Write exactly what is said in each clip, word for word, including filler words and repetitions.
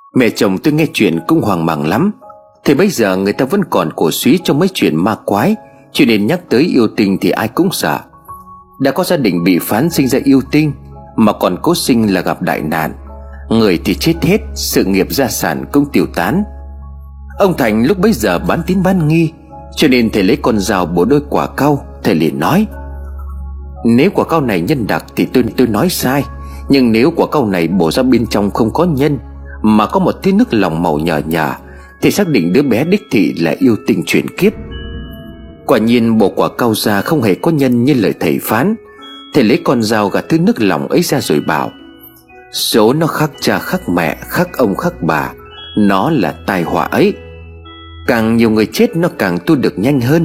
Mẹ chồng tôi nghe chuyện cũng hoang mang lắm. Thì bây giờ người ta vẫn còn cổ súy trong mấy chuyện ma quái, cho nên nhắc tới yêu tinh thì ai cũng sợ. Đã có gia đình bị phán sinh ra yêu tinh, mà còn cố sinh là gặp đại nạn. Người thì chết hết, sự nghiệp gia sản cũng tiêu tán. Ông Thành lúc bấy giờ bán tín bán nghi, cho nên thầy lấy con dao bổ đôi quả cau. Thầy liền nói: nếu quả cau này nhân đặc thì tôi tôi nói sai, nhưng nếu quả cau này bổ ra bên trong không có nhân, mà có một thứ nước lòng màu nhờ nhờ, thì xác định đứa bé đích thị là yêu tinh chuyển kiếp. Quả nhiên bộ quả cau ra không hề có nhân như lời thầy phán. Thầy lấy con dao gạt thứ nước lòng ấy ra rồi bảo: số nó khắc cha khắc mẹ, khắc ông khắc bà, nó là tai họa ấy. Càng nhiều người chết nó càng tu được nhanh hơn.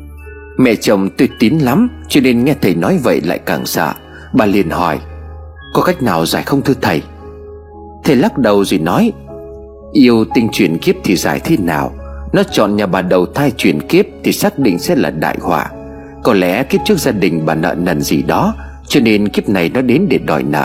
Mẹ chồng tôi tín lắm, cho nên nghe thầy nói vậy lại càng sợ. Bà liền hỏi: có cách nào giải không thưa thầy? Thầy lắc đầu rồi nói: yêu tinh chuyển kiếp thì giải thế nào? Nó chọn nhà bà đầu thai chuyển kiếp thì xác định sẽ là đại họa. Có lẽ kiếp trước gia đình bà nợ nần gì đó, cho nên kiếp này nó đến để đòi nợ.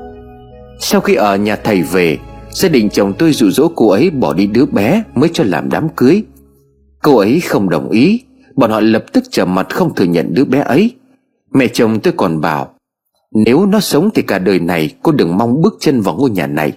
Sau khi ở nhà thầy về, gia đình chồng tôi dụ dỗ cô ấy bỏ đi đứa bé mới cho làm đám cưới. Cô ấy không đồng ý. Bọn họ lập tức trở mặt không thừa nhận đứa bé ấy. Mẹ chồng tôi còn bảo: nếu nó sống thì cả đời này cô đừng mong bước chân vào ngôi nhà này.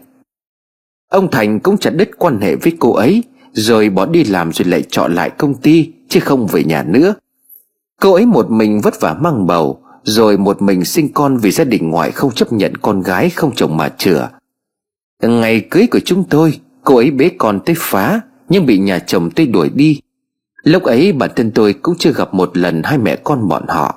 Ông Thành cũng chặt đứt quan hệ với cô ấy, rồi bỏ đi làm rồi lại chọn lại công ty, chứ không về nhà nữa. Cô ấy một mình vất vả mang bầu, rồi một mình sinh con vì gia đình ngoại không chấp nhận con gái không chồng mà chữa. Ngày cưới của chúng tôi, cô ấy bế con tới phá, nhưng bị nhà chồng tôi đuổi đi. Lúc ấy bản thân tôi cũng chưa gặp một lần hai mẹ con bọn họ.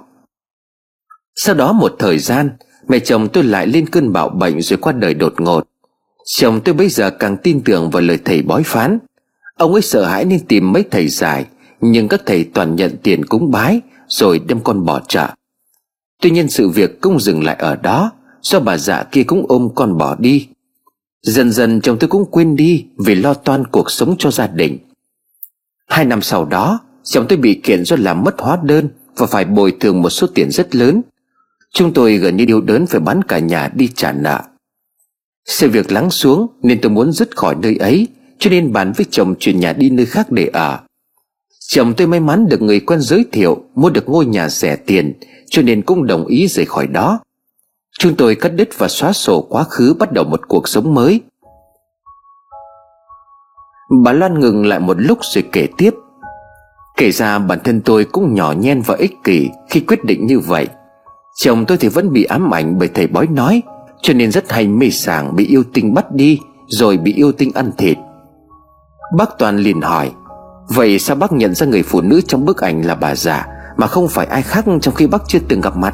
Sau đó một thời gian, mẹ chồng tôi lại lên cơn bạo bệnh rồi qua đời đột ngột. Chồng tôi bây giờ càng tin tưởng vào lời thầy bói phán. Ông ấy sợ hãi nên tìm mấy thầy giải, nhưng các thầy toàn nhận tiền cúng bái rồi đem con bỏ chợ. Tuy nhiên sự việc cũng dừng lại ở đó, do bà già kia cũng ôm con bỏ đi. Dần dần chồng tôi cũng quên đi vì lo toan cuộc sống cho gia đình. Hai năm sau đó, chồng tôi bị kiện do làm mất hóa đơn và phải bồi thường một số tiền rất lớn. Chúng tôi gần như điêu đớn phải bán cả nhà đi trả nợ. Sự việc lắng xuống nên tôi muốn dứt khỏi nơi ấy, cho nên bàn với chồng chuyển nhà đi nơi khác để ở. Chồng tôi may mắn được người quen giới thiệu mua được ngôi nhà rẻ tiền, cho nên cũng đồng ý rời khỏi đó. Chúng tôi cắt đứt và xóa sổ quá khứ, bắt đầu một cuộc sống mới. Bà Loan ngừng lại một lúc rồi kể tiếp: kể ra bản thân tôi cũng nhỏ nhen và ích kỷ khi quyết định như vậy. Chồng tôi thì vẫn bị ám ảnh bởi thầy bói nói, cho nên rất hay mê sảng, bị yêu tinh bắt đi, rồi bị yêu tinh ăn thịt. Bác Toàn liền hỏi: vậy sao bác nhận ra người phụ nữ trong bức ảnh là bà già mà không phải ai khác, trong khi bác chưa từng gặp mặt?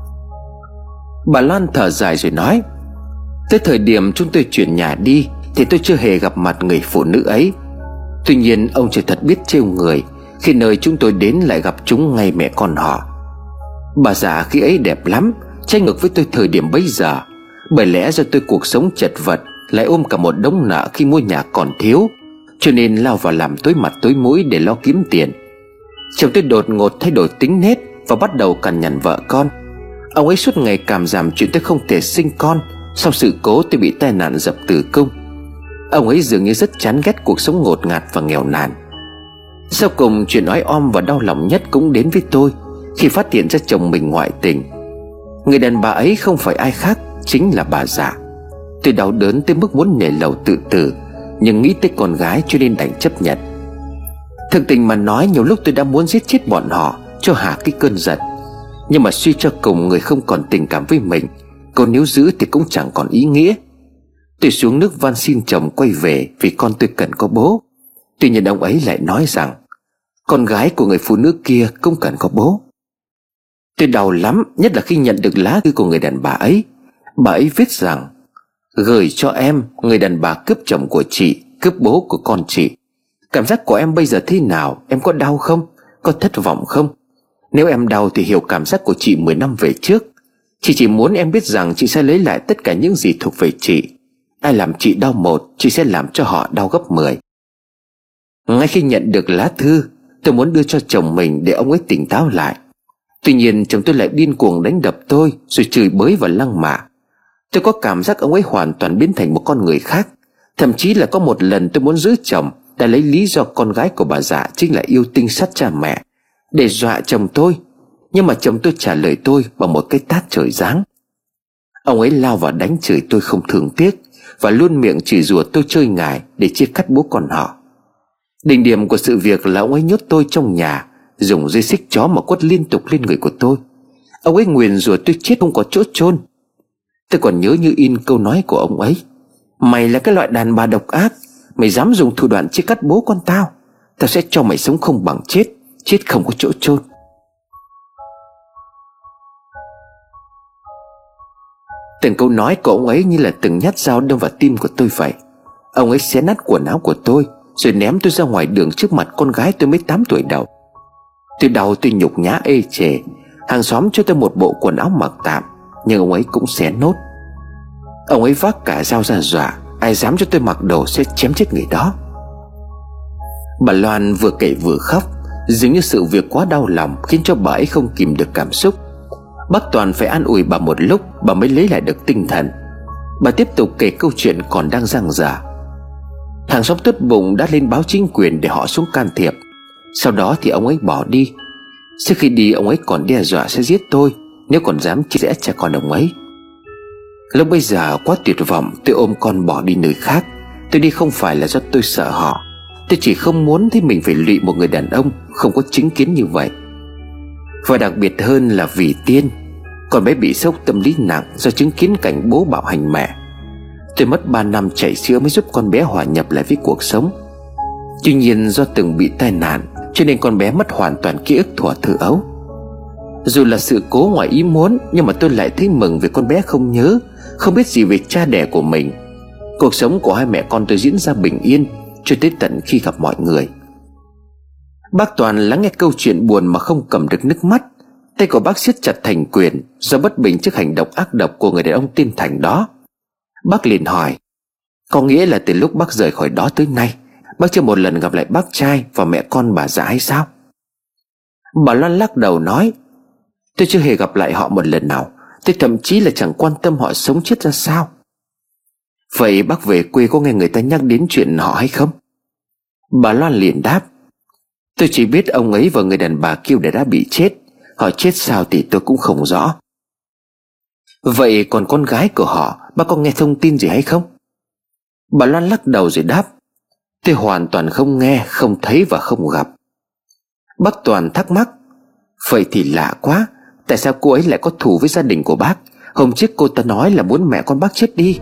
Bà Loan thở dài rồi nói: tới thời điểm chúng tôi chuyển nhà đi thì tôi chưa hề gặp mặt người phụ nữ ấy. Tuy nhiên ông trời thật biết trêu người, khi nơi chúng tôi đến lại gặp chúng ngay mẹ con họ. Bà già khi ấy đẹp lắm, trái ngược với tôi thời điểm bấy giờ. Bởi lẽ do tôi cuộc sống chật vật, lại ôm cả một đống nợ khi mua nhà còn thiếu, cho nên lao vào làm tối mặt tối mũi để lo kiếm tiền. Chồng tôi đột ngột thay đổi tính nết và bắt đầu cằn nhằn vợ con. Ông ấy suốt ngày cảm giảm chuyện tôi không thể sinh con. Sau sự cố tôi bị tai nạn dập tử cung. Ông ấy dường như rất chán ghét cuộc sống ngột ngạt và nghèo nàn. Sau cùng chuyện ói om và đau lòng nhất cũng đến với tôi khi phát hiện ra chồng mình ngoại tình. Người đàn bà ấy không phải ai khác, chính là bà già. Tôi đau đớn tới mức muốn nhảy lầu tự tử, nhưng nghĩ tới con gái cho nên đành chấp nhận. Thực tình mà nói, nhiều lúc tôi đã muốn giết chết bọn họ cho hả cái cơn giận. Nhưng mà suy cho cùng, người không còn tình cảm với mình, còn nếu giữ thì cũng chẳng còn ý nghĩa. Tôi xuống nước van xin chồng quay về vì con tôi cần có bố. Tuy nhiên ông ấy lại nói rằng con gái của người phụ nữ kia cũng cần có bố. Tôi đau lắm, nhất là khi nhận được lá thư của người đàn bà ấy. Bà ấy viết rằng: gửi cho em, người đàn bà cướp chồng của chị, cướp bố của con chị. Cảm giác của em bây giờ thế nào? Em có đau không? Có thất vọng không? Nếu em đau thì hiểu cảm giác của chị mười năm về trước. Chị chỉ muốn em biết rằng chị sẽ lấy lại tất cả những gì thuộc về chị. Ai làm chị đau một, chị sẽ làm cho họ đau gấp mười. Ngay khi nhận được lá thư, tôi muốn đưa cho chồng mình để ông ấy tỉnh táo lại. Tuy nhiên chồng tôi lại điên cuồng đánh đập tôi, rồi chửi bới và lăng mạ. Tôi có cảm giác ông ấy hoàn toàn biến thành một con người khác. Thậm chí là có một lần tôi muốn giữ chồng, đã lấy lý do con gái của bà Dạ chính là yêu tinh sát cha mẹ để dọa chồng tôi. Nhưng mà chồng tôi trả lời tôi bằng một cái tát trời giáng. Ông ấy lao vào đánh chửi tôi không thương tiếc, và luôn miệng chửi rủa tôi chơi ngải để chia cắt bố con họ. Đỉnh điểm của sự việc là ông ấy nhốt tôi trong nhà, dùng dây xích chó mà quất liên tục lên người của tôi. Ông ấy nguyền rủa tôi chết không có chỗ chôn. Tôi còn nhớ như in câu nói của ông ấy: mày là cái loại đàn bà độc ác, mày dám dùng thủ đoạn chia cắt bố con tao, tao sẽ cho mày sống không bằng chết, chết không có chỗ chôn. Từng câu nói của ông ấy như là từng nhát dao đâm vào tim của tôi vậy. Ông ấy xé nát quần áo của tôi, rồi ném tôi ra ngoài đường trước mặt con gái tôi mới tám tuổi đầu. Tôi đau, tôi nhục nhã ê chề. Hàng xóm cho tôi một bộ quần áo mặc tạm, nhưng ông ấy cũng xé nốt. Ông ấy vác cả dao ra dọa, ai dám cho tôi mặc đồ sẽ chém chết người đó. Bà Loan vừa kể vừa khóc, dường như sự việc quá đau lòng khiến cho bà ấy không kìm được cảm xúc. Bác Toàn phải an ủi bà một lúc, bà mới lấy lại được tinh thần. Bà tiếp tục kể câu chuyện còn đang dang dở. Hàng xóm tốt bụng đã lên báo chính quyền để họ xuống can thiệp. Sau đó thì ông ấy bỏ đi. Trước khi đi, ông ấy còn đe dọa sẽ giết tôi nếu còn dám chia rẽ cha con ông ấy. Lúc bây giờ quá tuyệt vọng, tôi ôm con bỏ đi nơi khác. Tôi đi không phải là do tôi sợ họ, tôi chỉ không muốn thấy mình phải lụy một người đàn ông không có chính kiến như vậy. Và đặc biệt hơn là vì Tiên, con bé bị sốc tâm lý nặng do chứng kiến cảnh bố bạo hành mẹ. Tôi mất ba năm chảy sữa mới giúp con bé hòa nhập lại với cuộc sống. Tuy nhiên do từng bị tai nạn cho nên con bé mất hoàn toàn ký ức thuở thơ ấu. Dù là sự cố ngoài ý muốn, nhưng mà tôi lại thấy mừng vì con bé không nhớ, không biết gì về cha đẻ của mình. Cuộc sống của hai mẹ con tôi diễn ra bình yên cho tới tận khi gặp mọi người. Bác Toàn lắng nghe câu chuyện buồn mà không cầm được nước mắt. Tay của bác siết chặt thành quyền do bất bình trước hành động ác độc của người đàn ông tên Thành đó. Bác liền hỏi: có nghĩa là từ lúc bác rời khỏi đó tới nay, bác chưa một lần gặp lại bác trai và mẹ con bà Dạ hay sao? Bà Loan lắc đầu nói: tôi chưa hề gặp lại họ một lần nào. Tôi thậm chí là chẳng quan tâm họ sống chết ra sao. Vậy bác về quê có nghe người ta nhắc đến chuyện họ hay không? Bà Loan liền đáp: tôi chỉ biết ông ấy và người đàn bà kia đã bị chết. Họ chết sao thì tôi cũng không rõ. Vậy còn con gái của họ, bác có nghe thông tin gì hay không? Bà Loan lắc đầu rồi đáp: tôi hoàn toàn không nghe, không thấy và không gặp. Bác Toàn thắc mắc: vậy thì lạ quá, tại sao cô ấy lại có thù với gia đình của bác? Hôm trước cô ta nói là muốn mẹ con bác chết đi.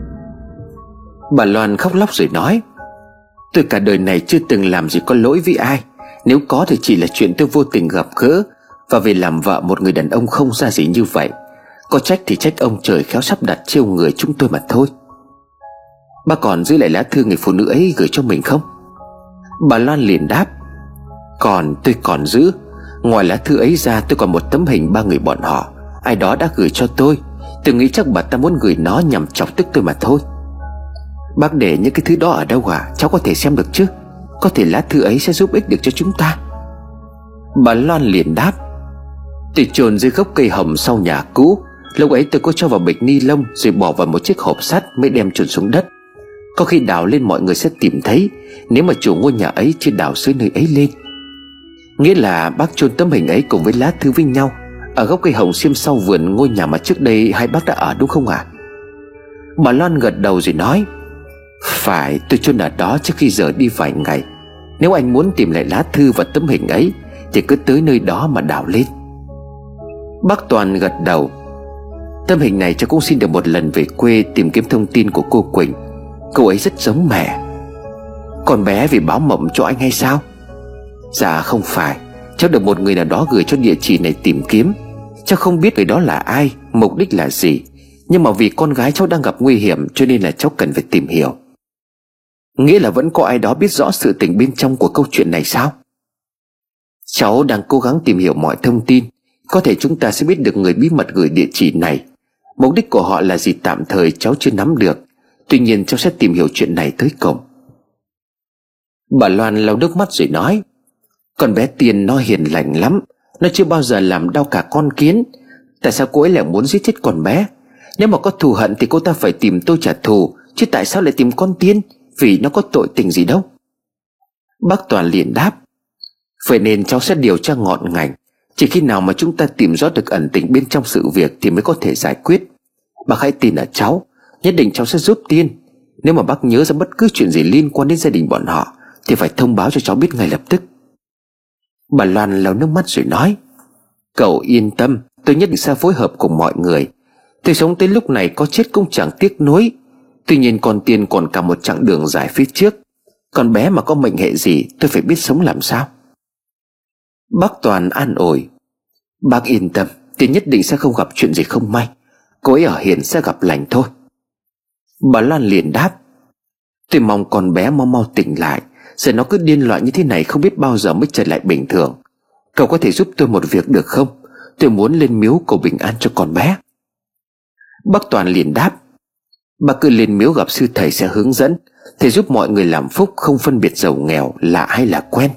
Bà Loan khóc lóc rồi nói: tôi cả đời này chưa từng làm gì có lỗi với ai. Nếu có thì chỉ là chuyện tôi vô tình gặp gỡ và về làm vợ một người đàn ông không ra gì như vậy. Có trách thì trách ông trời khéo sắp đặt trêu người chúng tôi mà thôi. Bác còn giữ lại lá thư người phụ nữ ấy gửi cho mình không? Bà Loan liền đáp: còn, tôi còn giữ. Ngoài lá thư ấy ra, tôi còn một tấm hình ba người bọn họ. Ai đó đã gửi cho tôi. Tôi nghĩ chắc bà ta muốn gửi nó nhằm chọc tức tôi mà thôi. Bác để những cái thứ đó ở đâu à? Cháu có thể xem được chứ? Có thể lá thư ấy sẽ giúp ích được cho chúng ta. Bà Loan liền đáp: tôi chôn dưới gốc cây hồng sau nhà cũ. Lúc ấy tôi có cho vào bịch ni lông rồi bỏ vào một chiếc hộp sắt mới đem chôn xuống đất. Có khi đào lên mọi người sẽ tìm thấy, nếu mà chủ ngôi nhà ấy chưa đào xới nơi ấy lên. Nghĩa là bác chôn tấm hình ấy cùng với lá thư với nhau ở gốc cây hồng xiêm sau vườn ngôi nhà mà trước đây hai bác đã ở, đúng không ạ? À? Bà Loan gật đầu rồi nói: phải, tôi chôn ở đó trước khi rời đi vài ngày. Nếu anh muốn tìm lại lá thư và tấm hình ấy thì cứ tới nơi đó mà đào lên. Bác Toàn gật đầu: tấm hình này cháu cũng xin được một lần về quê tìm kiếm thông tin của cô Quỳnh. Cô ấy rất giống mẹ. Con bé vì báo mộng cho anh hay sao? Dạ không phải, cháu được một người nào đó gửi cho địa chỉ này tìm kiếm. Cháu không biết người đó là ai, mục đích là gì, nhưng mà vì con gái cháu đang gặp nguy hiểm cho nên là cháu cần phải tìm hiểu. Nghĩa là vẫn có ai đó biết rõ sự tình bên trong của câu chuyện này sao? Cháu đang cố gắng tìm hiểu mọi thông tin. Có thể chúng ta sẽ biết được người bí mật gửi địa chỉ này. Mục đích của họ là gì tạm thời cháu chưa nắm được. Tuy nhiên cháu sẽ tìm hiểu chuyện này tới cùng. Bà Loan lau nước mắt rồi nói: con bé Tiền nó hiền lành lắm. Nó chưa bao giờ làm đau cả con kiến. Tại sao cô ấy lại muốn giết chết con bé? Nếu mà có thù hận thì cô ta phải tìm tôi trả thù, Chứ tại sao lại tìm con Tiên? Vì nó có tội tình gì đâu. Bác Toàn liền đáp: Vậy nên cháu sẽ điều tra ngọn ngành. Chỉ khi nào mà chúng ta tìm rõ được ẩn tình bên trong sự việc thì mới có thể giải quyết. Bác hãy tin ở cháu, nhất định cháu sẽ giúp Tiên. Nếu mà bác nhớ ra bất cứ chuyện gì liên quan đến gia đình bọn họ thì phải thông báo cho cháu biết ngay lập tức. Bà Loan lau nước mắt rồi nói: Cậu yên tâm, tôi nhất định sẽ phối hợp cùng mọi người. Tôi sống tới lúc này có chết cũng chẳng tiếc nuối. Tuy nhiên con Tiên còn cả một chặng đường dài phía trước. Con bé mà có mệnh hệ gì tôi phải biết sống làm sao. Bác Toàn an ủi: Bác yên tâm, Tiên nhất định sẽ không gặp chuyện gì không may. Cô ấy ở hiền sẽ gặp lành thôi. Bà Loan liền đáp: Tôi mong con bé mau mau tỉnh lại. Giờ nó cứ điên loạn như thế này không biết bao giờ mới trở lại bình thường. Cậu có thể giúp tôi một việc được không? Tôi muốn lên miếu cầu bình an cho con bé. Bác Toàn liền đáp: Bác cứ lên miếu gặp sư thầy sẽ hướng dẫn. Thầy giúp mọi người làm phúc, không phân biệt giàu nghèo, lạ hay là quen.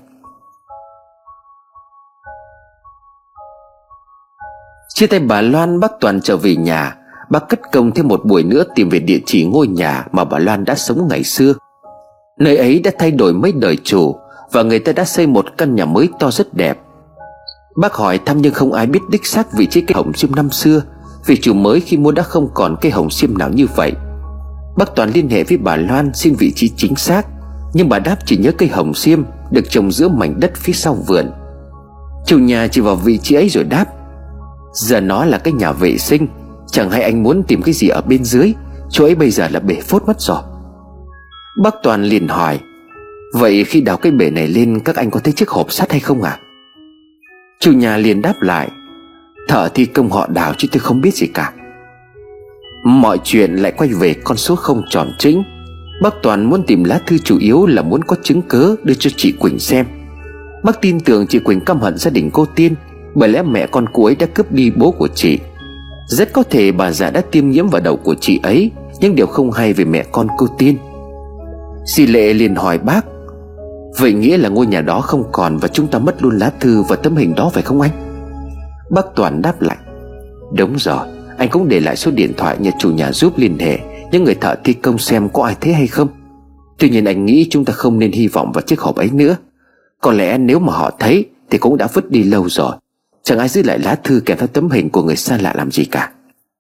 Chia tay bà Loan, bác Toàn trở về nhà. Bác cất công thêm một buổi nữa tìm về địa chỉ ngôi nhà mà bà Loan đã sống ngày xưa. Nơi ấy đã thay đổi mấy đời chủ, và người ta đã xây một căn nhà mới to rất đẹp. Bác hỏi thăm nhưng không ai biết đích xác vị trí cây hồng xiêm năm xưa, vì chủ mới khi mua đã không còn cây hồng xiêm nào như vậy. Bác Toàn liên hệ với bà Loan xin vị trí chính xác, nhưng bà đáp chỉ nhớ cây hồng xiêm được trồng giữa mảnh đất phía sau vườn. Chủ nhà chỉ vào vị trí ấy rồi đáp: Giờ nó là cái nhà vệ sinh, chẳng hay anh muốn tìm cái gì ở bên dưới. Chỗ ấy bây giờ là bể phốt mất rồi. Bác Toàn liền hỏi: Vậy khi đào cái bể này lên, các anh có thấy chiếc hộp sắt hay không ạ? À? Chủ nhà liền đáp lại: Thợ thi công họ đào chứ tôi không biết gì cả. Mọi chuyện lại quay về con số không tròn trĩnh. Bác Toàn muốn tìm lá thư chủ yếu là muốn có chứng cớ đưa cho chị Quỳnh xem. Bác tin tưởng chị Quỳnh căm hận gia đình cô Tiên, bởi lẽ mẹ con cô ấy đã cướp đi bố của chị. Rất có thể bà già đã tiêm nhiễm vào đầu của chị ấy những điều không hay về mẹ con cô Tiên. Dì Lệ liền hỏi bác: Vậy nghĩa là ngôi nhà đó không còn và chúng ta mất luôn lá thư và tấm hình đó phải không anh? Bác Toàn đáp lại: Đúng rồi, anh cũng để lại số điện thoại nhờ chủ nhà giúp liên hệ những người thợ thi công xem có ai thấy hay không. Tuy nhiên anh nghĩ chúng ta không nên hy vọng vào chiếc hộp ấy nữa. Có lẽ nếu mà họ thấy thì cũng đã vứt đi lâu rồi. Chẳng ai giữ lại lá thư kèm theo tấm hình của người xa lạ làm gì cả.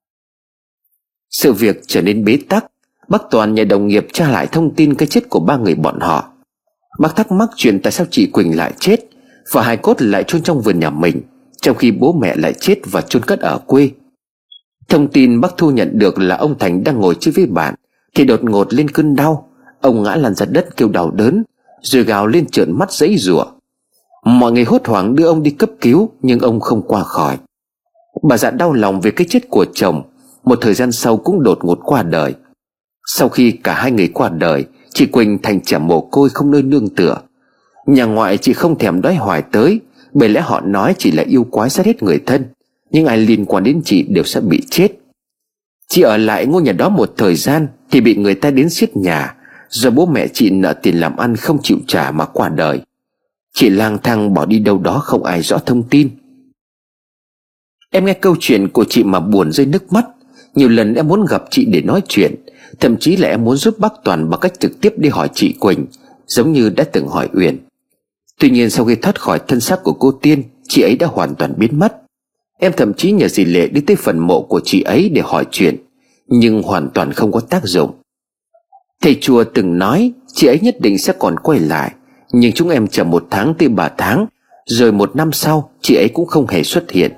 Sự việc trở nên bế tắc. Bác Toàn nhờ đồng nghiệp tra lại thông tin cái chết của ba người bọn họ. Bác thắc mắc chuyện tại sao chị Quỳnh lại chết và hài cốt lại chôn trong vườn nhà mình, trong khi bố mẹ lại chết và chôn cất ở quê. Thông tin bác thu nhận được là ông Thành đang ngồi chơi với bạn thì đột ngột lên cơn đau. Ông ngã lăn ra đất kêu đau đớn, rồi gào lên trợn mắt giãy giụa. Mọi người hốt hoảng đưa ông đi cấp cứu, nhưng ông không qua khỏi. Bà Dạ đau lòng về cái chết của chồng, một thời gian sau cũng đột ngột qua đời. Sau khi cả hai người qua đời, chị Quỳnh thành trẻ mồ côi không nơi nương tựa. Nhà ngoại chị không thèm đói hoài tới, bởi lẽ họ nói chỉ là yêu quái sát hết người thân, nhưng ai liên quan đến chị đều sẽ bị chết. Chị ở lại ngôi nhà đó một thời gian thì bị người ta đến xiết nhà, do bố mẹ chị nợ tiền làm ăn không chịu trả mà qua đời. Chị lang thang bỏ đi đâu đó không ai rõ thông tin. Em nghe câu chuyện của chị mà buồn rơi nước mắt. Nhiều lần em muốn gặp chị để nói chuyện, thậm chí là em muốn giúp bác Toàn bằng cách trực tiếp đi hỏi chị Quỳnh, giống như đã từng hỏi Uyển. Tuy nhiên sau khi thoát khỏi thân xác của cô Tiên, chị ấy đã hoàn toàn biến mất. Em thậm chí nhờ dì Lệ đi tới phần mộ của chị ấy để hỏi chuyện, nhưng hoàn toàn không có tác dụng. Thầy chùa từng nói chị ấy nhất định sẽ còn quay lại, nhưng chúng em chờ một tháng tới ba tháng, rồi một năm sau chị ấy cũng không hề xuất hiện.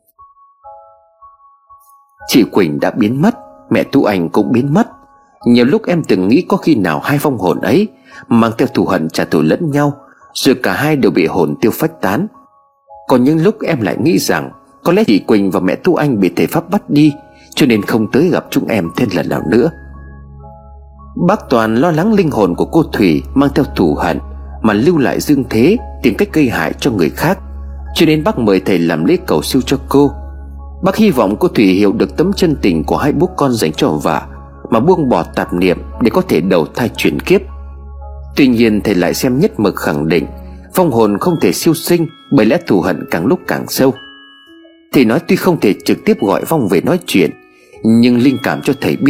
Chị Quỳnh đã biến mất, mẹ Tu Anh cũng biến mất. Nhiều lúc em từng nghĩ có khi nào hai vong hồn ấy mang theo thù hận trả thù lẫn nhau, rồi cả hai đều bị hồn tiêu phách tán. Còn những lúc em lại nghĩ rằng có lẽ chị Quỳnh và mẹ Tu Anh bị thầy Pháp bắt đi, cho nên không tới gặp chúng em thêm lần nào nữa. Bác Toàn lo lắng linh hồn của cô Thủy mang theo thù hận mà lưu lại dương thế, tìm cách gây hại cho người khác, cho nên bác mời thầy làm lễ cầu siêu cho cô. Bác hy vọng cô Thủy hiểu được tấm chân tình của hai bố con dành cho vợ, mà buông bỏ tạp niệm để có thể đầu thai chuyển kiếp. Tuy nhiên thầy lại xem nhất mực khẳng định vong hồn không thể siêu sinh, bởi lẽ thù hận càng lúc càng sâu. Thầy nói tuy không thể trực tiếp gọi vong về nói chuyện, nhưng linh cảm cho thầy biết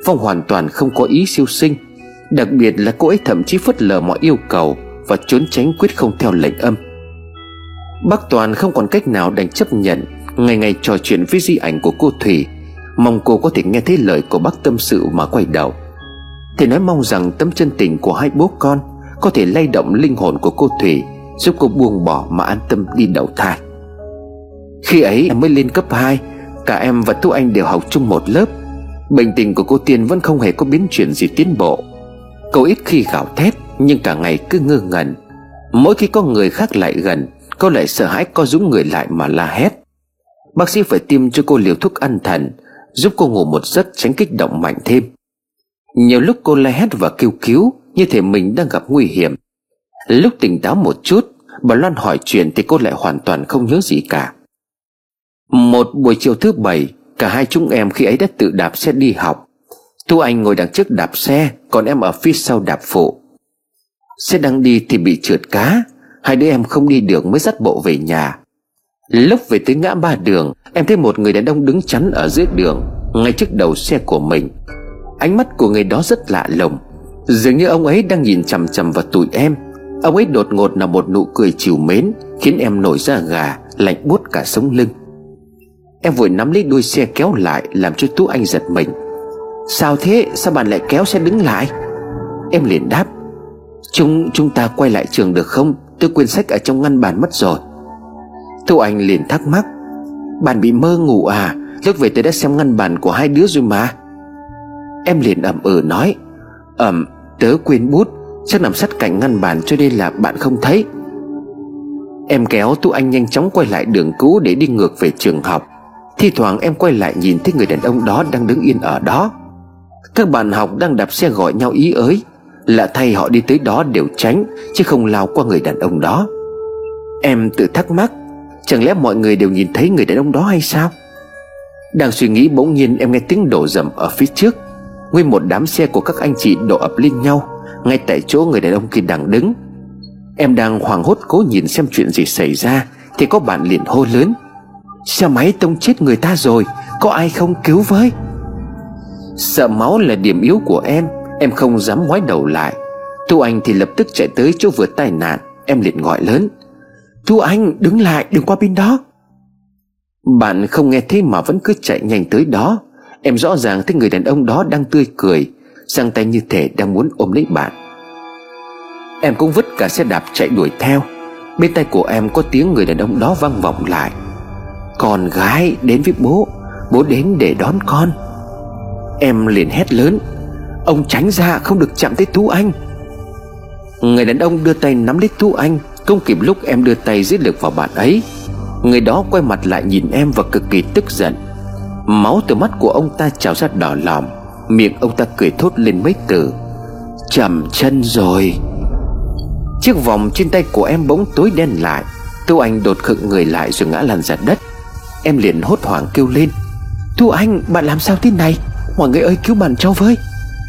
Phong hoàn toàn không có ý siêu sinh. Đặc biệt là cô ấy thậm chí phớt lờ mọi yêu cầu và trốn tránh quyết không theo lệnh âm. Bác Toàn không còn cách nào đành chấp nhận, ngày ngày trò chuyện với di ảnh của cô Thủy, mong cô có thể nghe thấy lời của bác tâm sự mà quay đầu. Thầy nói mong rằng tấm chân tình của hai bố con có thể lay động linh hồn của cô Thủy, giúp cô buông bỏ mà an tâm đi đậu thai. Khi ấy em mới lên cấp hai, cả em và Tú Anh đều học chung một lớp. Bệnh tình của cô Tiên vẫn không hề có biến chuyển gì tiến bộ. Cô ít khi gào thét, nhưng cả ngày cứ ngơ ngẩn. Mỗi khi có người khác lại gần, cô lại sợ hãi co rúm người lại mà la hét. Bác sĩ phải tiêm cho cô liều thuốc an thần, giúp cô ngủ một giấc tránh kích động mạnh thêm. Nhiều lúc cô la hét và kêu cứu, như thể mình đang gặp nguy hiểm. Lúc tỉnh táo một chút, bà Loan hỏi chuyện thì cô lại hoàn toàn không nhớ gì cả. Một buổi chiều thứ bảy, cả hai chúng em khi ấy đã tự đạp xe đi học. Tú Anh ngồi đằng trước đạp xe, còn em ở phía sau đạp phụ. Xe đang đi thì bị trượt cá, hai đứa em không đi được mới dắt bộ về nhà. Lúc về tới ngã ba đường, em thấy một người đàn ông đứng chắn ở giữa đường, ngay trước đầu xe của mình. Ánh mắt của người đó rất lạ lùng, dường như ông ấy đang nhìn chằm chằm vào tụi em. Ông ấy đột ngột là một nụ cười trìu mến, khiến em nổi da gà, lạnh buốt cả sống lưng. Em vội nắm lấy đuôi xe kéo lại, làm cho Tú Anh giật mình. Sao thế? Sao bạn lại kéo xe đứng lại? Em liền đáp, Chúng chúng ta quay lại trường được không? Tôi quên sách ở trong ngăn bàn mất rồi. Tú Anh liền thắc mắc, bạn bị mơ ngủ à? Lúc về tôi đã xem ngăn bàn của hai đứa rồi mà. Em liền ậm ừ nói, Ẩm, tớ quên bút, chắc nằm sát cạnh ngăn bàn cho nên là bạn không thấy. Em kéo Tú Anh nhanh chóng quay lại đường cũ để đi ngược về trường học. Thi thoảng em quay lại nhìn thấy người đàn ông đó đang đứng yên ở đó. Các bạn học đang đạp xe gọi nhau ý ới. Lạ thay họ đi tới đó đều tránh, chứ không lao qua người đàn ông đó. Em tự thắc mắc, chẳng lẽ mọi người đều nhìn thấy người đàn ông đó hay sao? Đang suy nghĩ, bỗng nhiên em nghe tiếng đổ rầm ở phía trước. Nguyên một đám xe của các anh chị đổ ập lên nhau ngay tại chỗ người đàn ông kia đang đứng. Em đang hoảng hốt cố nhìn xem chuyện gì xảy ra thì có bạn liền hô lớn, xe máy tông chết người ta rồi, có ai không cứu với? Sợ máu là điểm yếu của em, em không dám ngoái đầu lại. Tú Anh thì lập tức chạy tới chỗ vừa tai nạn. Em liền gọi lớn, Tú Anh đứng lại, đừng qua bên đó. Bạn không nghe thấy mà vẫn cứ chạy nhanh tới đó. Em rõ ràng thấy người đàn ông đó đang tươi cười, giang tay như thể đang muốn ôm lấy bạn. Em cũng vứt cả xe đạp chạy đuổi theo. Bên tai của em có tiếng người đàn ông đó vang vọng lại, con gái đến với bố, bố đến để đón con. Em liền hét lớn, ông tránh ra, không được chạm tới Tú Anh. Người đàn ông đưa tay nắm lấy Tú Anh, không kịp lúc em đưa tay giết lực vào bạn ấy. Người đó quay mặt lại nhìn em và cực kỳ tức giận. Máu từ mắt của ông ta trào ra đỏ lòm, miệng ông ta cười thốt lên mấy từ, chậm chân rồi. Chiếc vòng trên tay của em bỗng tối đen lại. Tú Anh đột khựng người lại rồi ngã lăn ra đất. Em liền hốt hoảng kêu lên, Tú Anh, bạn làm sao thế này? Mọi người ơi, cứu bạn cháu với.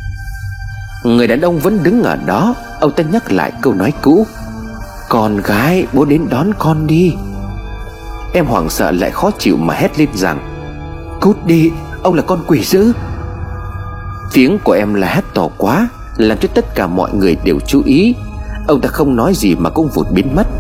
Người đàn ông vẫn đứng ở đó. Ông ta nhắc lại câu nói cũ, con gái, bố đến đón con đi. Em hoảng sợ lại khó chịu mà hét lên rằng, cút đi, ông là con quỷ dữ. Tiếng của em là hét to quá, làm cho tất cả mọi người đều chú ý. Ông ta không nói gì mà cũng vụt biến mất.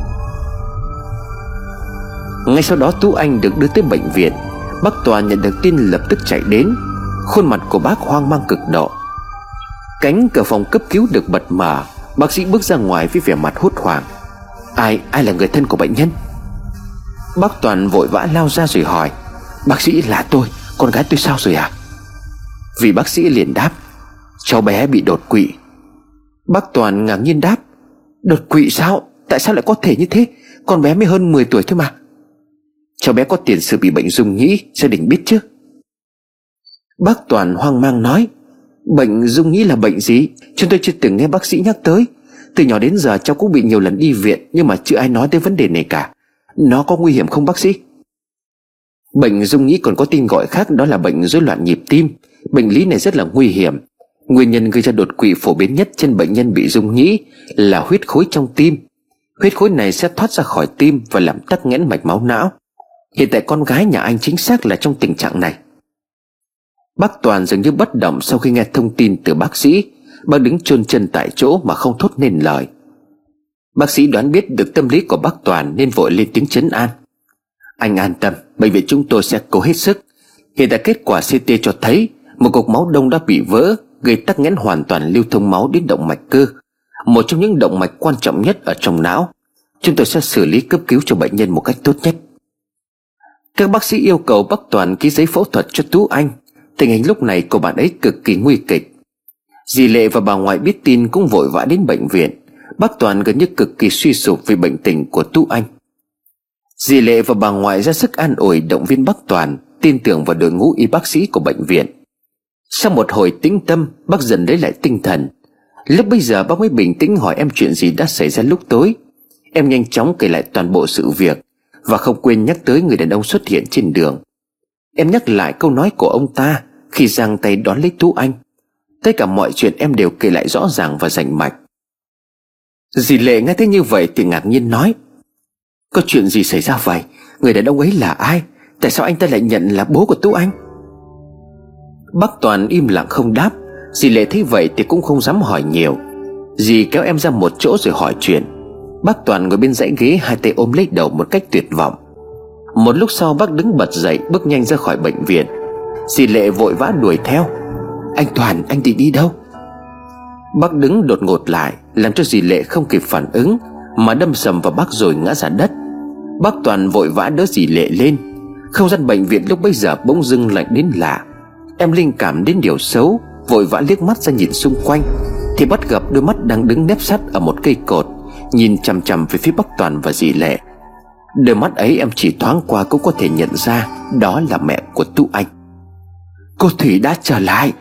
Ngay sau đó Tú Anh được đưa tới bệnh viện. Bác Toàn nhận được tin lập tức chạy đến. Khuôn mặt của bác hoang mang cực độ. Cánh cửa phòng cấp cứu được bật mở. Bác sĩ bước ra ngoài với vẻ mặt hốt hoảng, Ai, ai là người thân của bệnh nhân? Bác Toàn vội vã lao ra rồi hỏi, bác sĩ, là tôi, con gái tôi sao rồi à? Vị bác sĩ liền đáp, cháu bé bị đột quỵ. Bác Toàn ngạc nhiên đáp, đột quỵ sao? Tại sao lại có thể như thế? Con bé mới hơn mười tuổi thôi mà. Cháu bé có tiền sử bị bệnh rung nhĩ, gia đình biết chứ? Bác Toàn hoang mang nói, bệnh rung nhĩ là bệnh gì? Chúng tôi chưa từng nghe bác sĩ nhắc tới. Từ nhỏ đến giờ cháu cũng bị nhiều lần đi viện, nhưng mà chưa ai nói tới vấn đề này cả. Nó có nguy hiểm không bác sĩ? Bệnh rung nhĩ còn có tên gọi khác, đó là bệnh rối loạn nhịp tim. Bệnh lý này rất là nguy hiểm. Nguyên nhân gây ra đột quỵ phổ biến nhất trên bệnh nhân bị rung nhĩ là huyết khối trong tim. Huyết khối này sẽ thoát ra khỏi tim và làm tắc nghẽn mạch máu não. Hiện tại con gái nhà anh chính xác là trong tình trạng này. Bác Toàn dường như bất động sau khi nghe thông tin từ bác sĩ. Bác đứng chôn chân tại chỗ mà không thốt nên lời. Bác sĩ đoán biết được tâm lý của bác Toàn nên vội lên tiếng trấn an. Anh an tâm, bệnh viện chúng tôi sẽ cố hết sức. Hiện tại kết quả xê tê cho thấy một cục máu đông đã bị vỡ, gây tắc nghẽn hoàn toàn lưu thông máu đến động mạch cơ, một trong những động mạch quan trọng nhất ở trong não. Chúng tôi sẽ xử lý cấp cứu cho bệnh nhân một cách tốt nhất. Các bác sĩ yêu cầu bác Toàn ký giấy phẫu thuật cho Tú Anh. Tình hình lúc này của bạn ấy cực kỳ nguy kịch. Dì Lệ và bà ngoại biết tin cũng vội vã đến bệnh viện. Bác Toàn gần như cực kỳ suy sụp vì bệnh tình của Tú Anh. Dì Lệ và bà ngoại ra sức an ủi động viên bác Toàn, tin tưởng vào đội ngũ y bác sĩ của bệnh viện. Sau một hồi tĩnh tâm, bác dần lấy lại tinh thần. Lúc bây giờ bác mới bình tĩnh hỏi em chuyện gì đã xảy ra lúc tối. Em nhanh chóng kể lại toàn bộ sự việc và không quên nhắc tới người đàn ông xuất hiện trên đường. Em nhắc lại câu nói của ông ta khi giang tay đón lấy Tú Anh. Tất cả mọi chuyện em đều kể lại rõ ràng và rành mạch. Dì Lệ nghe thấy như vậy thì ngạc nhiên nói: Có chuyện gì xảy ra vậy? Người đàn ông ấy là ai? Tại sao anh ta lại nhận là bố của Tú Anh? Bác Toàn im lặng không đáp. Dì Lệ thấy vậy thì cũng không dám hỏi nhiều. Dì kéo em ra một chỗ rồi hỏi chuyện. Bác Toàn ngồi bên dãy ghế, hai tay ôm lấy đầu một cách tuyệt vọng. Một lúc sau bác đứng bật dậy, bước nhanh ra khỏi bệnh viện. Dì Lệ vội vã đuổi theo: Anh Toàn, anh định đi đâu? Bác đứng đột ngột lại, làm cho dì Lệ không kịp phản ứng mà đâm sầm vào bác rồi ngã ra đất. Bác Toàn vội vã đỡ dì Lệ lên. Không gian bệnh viện lúc bấy giờ bỗng dưng lạnh đến lạ. Em linh cảm đến điều xấu, vội vã liếc mắt ra nhìn xung quanh thì bắt gặp đôi mắt đang đứng nép sát ở một cây cột, nhìn chằm chằm về phía bác Toàn và dì Lệ. Đôi mắt ấy em chỉ thoáng qua cũng có thể nhận ra đó là mẹ của Tú Anh. Cô Thủy đã trở lại.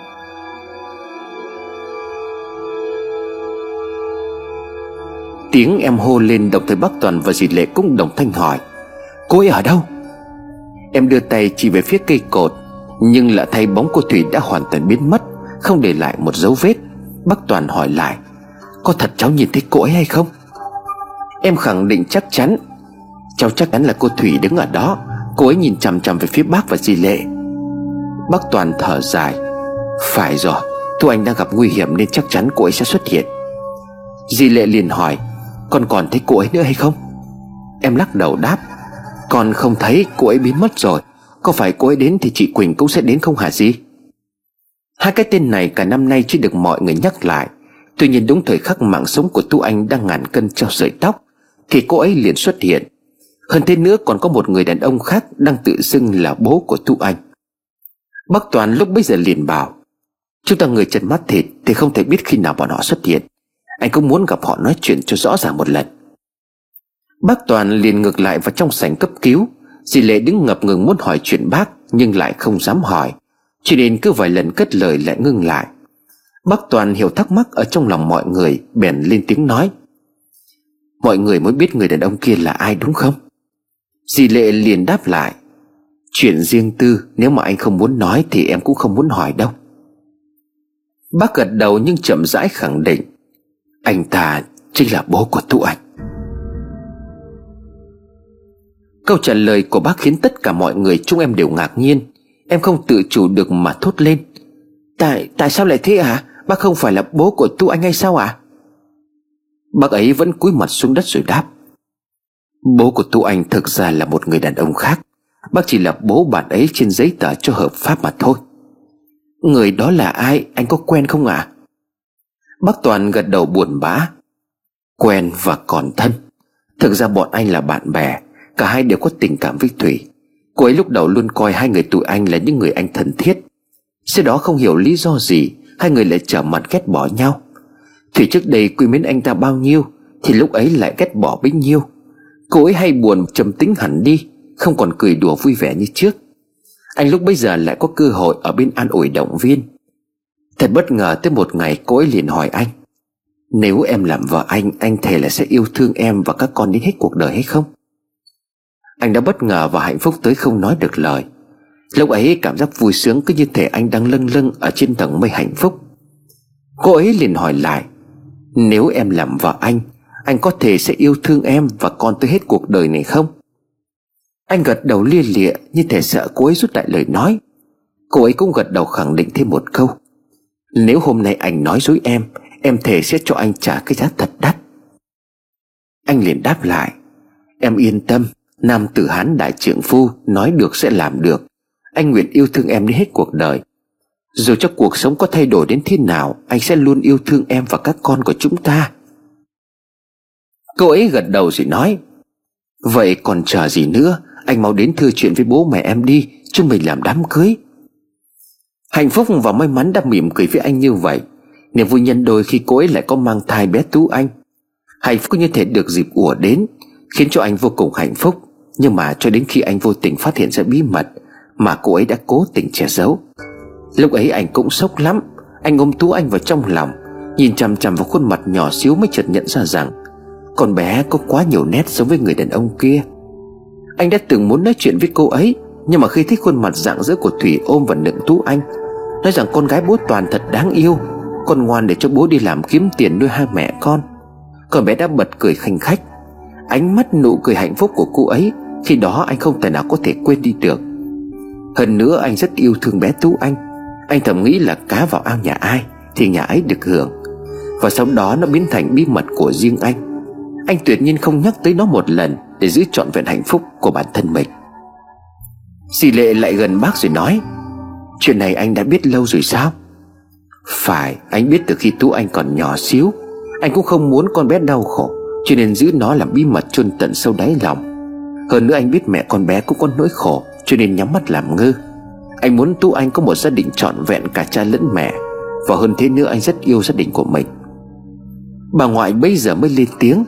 Tiếng em hô lên, đồng thời bác Toàn và dì Lệ cũng đồng thanh hỏi: Cô ấy ở đâu? Em đưa tay chỉ về phía cây cột, nhưng lạ thay bóng cô Thủy đã hoàn toàn biến mất, không để lại một dấu vết. Bác Toàn hỏi lại: Có thật cháu nhìn thấy cô ấy hay không? Em khẳng định chắc chắn: Cháu chắc chắn là cô Thủy đứng ở đó. Cô ấy nhìn chằm chằm về phía bác và dì Lệ. Bác Toàn thở dài: Phải rồi, Tú Anh đang gặp nguy hiểm nên chắc chắn cô ấy sẽ xuất hiện. Dì Lệ liền hỏi: Con còn thấy cô ấy nữa hay không? Em lắc đầu đáp: Con không thấy, cô ấy biến mất rồi. Có phải cô ấy đến thì chị Quỳnh cũng sẽ đến không hả dì? Hai cái tên này cả năm nay chưa được mọi người nhắc lại. Tuy nhiên đúng thời khắc mạng sống của Tú Anh đang ngàn cân treo sợi tóc thì cô ấy liền xuất hiện. Hơn thế nữa còn có một người đàn ông khác đang tự xưng là bố của Tú Anh. Bác Toàn lúc bấy giờ liền bảo: Chúng ta người trần mắt thịt thì không thể biết khi nào bọn họ xuất hiện. Anh cũng muốn gặp họ nói chuyện cho rõ ràng một lần. Bác Toàn liền ngược lại vào trong sảnh cấp cứu. Dì Lệ đứng ngập ngừng muốn hỏi chuyện bác nhưng lại không dám hỏi, cho nên cứ vài lần cất lời lại ngưng lại. Bác Toàn hiểu thắc mắc ở trong lòng mọi người, bèn lên tiếng nói: Mọi người mới biết người đàn ông kia là ai đúng không? Dì Lệ liền đáp lại: Chuyện riêng tư, nếu mà anh không muốn nói thì em cũng không muốn hỏi đâu. Bác gật đầu nhưng chậm rãi khẳng định: Anh ta chính là bố của Tú Anh. Câu trả lời của bác khiến tất cả mọi người chúng em đều ngạc nhiên. Em không tự chủ được mà thốt lên: Tại tại sao lại thế à? Bác không phải là bố của Tú Anh hay sao ạ? À? Bác ấy vẫn cúi mặt xuống đất rồi đáp: Bố của Tú Anh thực ra là một người đàn ông khác. Bác chỉ là bố bạn ấy trên giấy tờ cho hợp pháp mà thôi. Người đó là ai? Anh có quen không ạ? À? Bác Toàn gật đầu buồn bã: Quen và còn thân. Thực ra bọn anh là bạn bè, cả hai đều có tình cảm với Thủy. Cô ấy lúc đầu luôn coi hai người tụi anh là những người anh thân thiết. Sau đó không hiểu lý do gì hai người lại trở mặt ghét bỏ nhau. Thủy trước đây quý mến anh ta bao nhiêu thì lúc ấy lại ghét bỏ bấy nhiêu. Cô ấy hay buồn trầm tính hẳn đi, không còn cười đùa vui vẻ như trước. Anh lúc bấy giờ lại có cơ hội ở bên an ủi động viên. Thật bất ngờ tới một ngày cô ấy liền hỏi anh: Nếu em làm vợ anh, anh thề là sẽ yêu thương em và các con đến hết cuộc đời hay không? Anh đã bất ngờ và hạnh phúc tới không nói được lời. Lúc ấy cảm giác vui sướng cứ như thể anh đang lâng lâng ở trên tầng mây hạnh phúc. Cô ấy liền hỏi lại: Nếu em làm vợ anh, anh có thể sẽ yêu thương em và con tới hết cuộc đời này không? Anh gật đầu lia lịa như thể sợ cô ấy rút lại lời nói. Cô ấy cũng gật đầu khẳng định thêm một câu: Nếu hôm nay anh nói dối em, em thề sẽ cho anh trả cái giá thật đắt. Anh liền đáp lại: Em yên tâm, nam tử Hán đại trượng phu, nói được sẽ làm được. Anh nguyện yêu thương em đến hết cuộc đời. Dù cho cuộc sống có thay đổi đến thế nào, anh sẽ luôn yêu thương em và các con của chúng ta. Cô ấy gật đầu rồi nói: Vậy còn chờ gì nữa, anh mau đến thưa chuyện với bố mẹ em đi, chúng mình làm đám cưới. Hạnh phúc và may mắn đã mỉm cười với anh như vậy. Niềm vui nhân đôi khi cô ấy lại có mang thai bé Tú Anh. Hạnh phúc như thể được dịp ùa đến, khiến cho anh vô cùng hạnh phúc. Nhưng mà cho đến khi anh vô tình phát hiện ra bí mật mà cô ấy đã cố tình che giấu, lúc ấy anh cũng sốc lắm. Anh ôm Tú Anh vào trong lòng, nhìn chằm chằm vào khuôn mặt nhỏ xíu mới chợt nhận ra rằng con bé có quá nhiều nét giống với người đàn ông kia. Anh đã từng muốn nói chuyện với cô ấy, nhưng mà khi thấy khuôn mặt rạng rỡ của Thủy ôm và nựng Tú Anh, nói rằng con gái bố Toàn thật đáng yêu, con ngoan để cho bố đi làm kiếm tiền nuôi hai mẹ con, con bé đã bật cười khanh khách. Ánh mắt nụ cười hạnh phúc của cô ấy khi đó anh không thể nào có thể quên đi được. Hơn nữa anh rất yêu thương bé Tú Anh. Anh thầm nghĩ là cá vào ao nhà ai thì nhà ấy được hưởng, và sau đó nó biến thành bí mật của riêng anh. Anh tuyệt nhiên không nhắc tới nó một lần để giữ trọn vẹn hạnh phúc của bản thân mình. Dì Lệ lại gần bác rồi nói: Chuyện này anh đã biết lâu rồi sao? Phải, anh biết từ khi Tú Anh còn nhỏ xíu. Anh cũng không muốn con bé đau khổ, cho nên giữ nó làm bí mật chôn tận sâu đáy lòng. Hơn nữa anh biết mẹ con bé cũng có nỗi khổ, cho nên nhắm mắt làm ngơ. Anh muốn Tú Anh có một gia đình trọn vẹn cả cha lẫn mẹ, và hơn thế nữa anh rất yêu gia đình của mình. Bà ngoại bây giờ mới lên tiếng: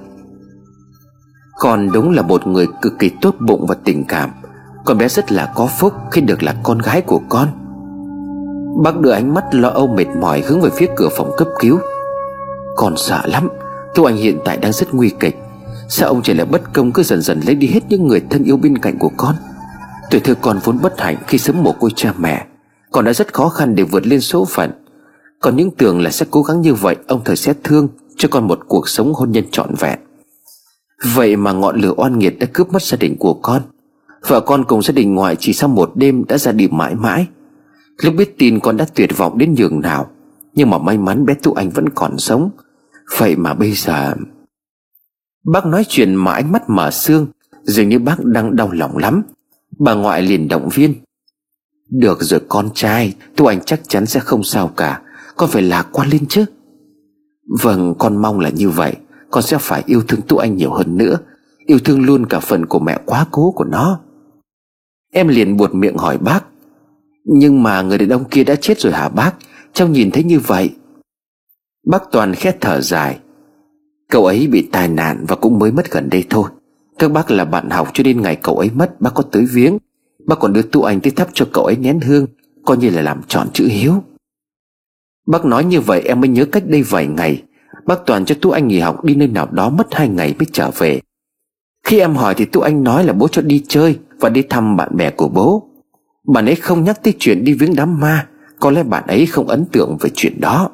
Con đúng là một người cực kỳ tốt bụng và tình cảm. Con bé rất là có phúc khi được là con gái của con. Bác đưa ánh mắt lo âu mệt mỏi hướng về phía cửa phòng cấp cứu. Con sợ lắm, Tú Anh hiện tại đang rất nguy kịch. Sao ông trời lại bất công cứ dần dần lấy đi hết những người thân yêu bên cạnh của con? Tuổi thơ con vốn bất hạnh khi sớm mồ côi cha mẹ. Con đã rất khó khăn để vượt lên số phận. Con những tưởng là sẽ cố gắng như vậy, ông trời sẽ thương cho con một cuộc sống hôn nhân trọn vẹn. Vậy mà ngọn lửa oan nghiệt đã cướp mất gia đình của con. Vợ con cùng gia đình ngoại chỉ sau một đêm đã ra đi mãi mãi. Lúc biết tin con đã tuyệt vọng đến nhường nào, nhưng mà may mắn bé Tú Anh vẫn còn sống. Vậy mà bây giờ... Bác nói chuyện mà ánh mắt mở sương, dường như bác đang đau lòng lắm. Bà ngoại liền động viên: Được rồi con trai, Tú Anh chắc chắn sẽ không sao cả. Con phải lạc quan lên chứ. Vâng, con mong là như vậy. Con sẽ phải yêu thương Tú Anh nhiều hơn nữa, yêu thương luôn cả phần của mẹ quá cố của nó. Em liền buột miệng hỏi bác: Nhưng mà người đàn ông kia đã chết rồi hả bác? Cháu nhìn thấy như vậy. Bác Toàn khẽ thở dài: Cậu ấy bị tai nạn và cũng mới mất gần đây thôi. Các bác là bạn học cho nên ngày cậu ấy mất bác có tới viếng. Bác còn đưa Tú Anh tới thắp cho cậu ấy nén hương, coi như là làm tròn chữ hiếu. Bác nói như vậy em mới nhớ cách đây vài ngày bác Toàn cho Tú Anh nghỉ học đi nơi nào đó mất hai ngày mới trở về. Khi em hỏi thì Tú Anh nói là bố cho đi chơi và đi thăm bạn bè của bố. Bạn ấy không nhắc tới chuyện đi viếng đám ma. Có lẽ bạn ấy không ấn tượng về chuyện đó.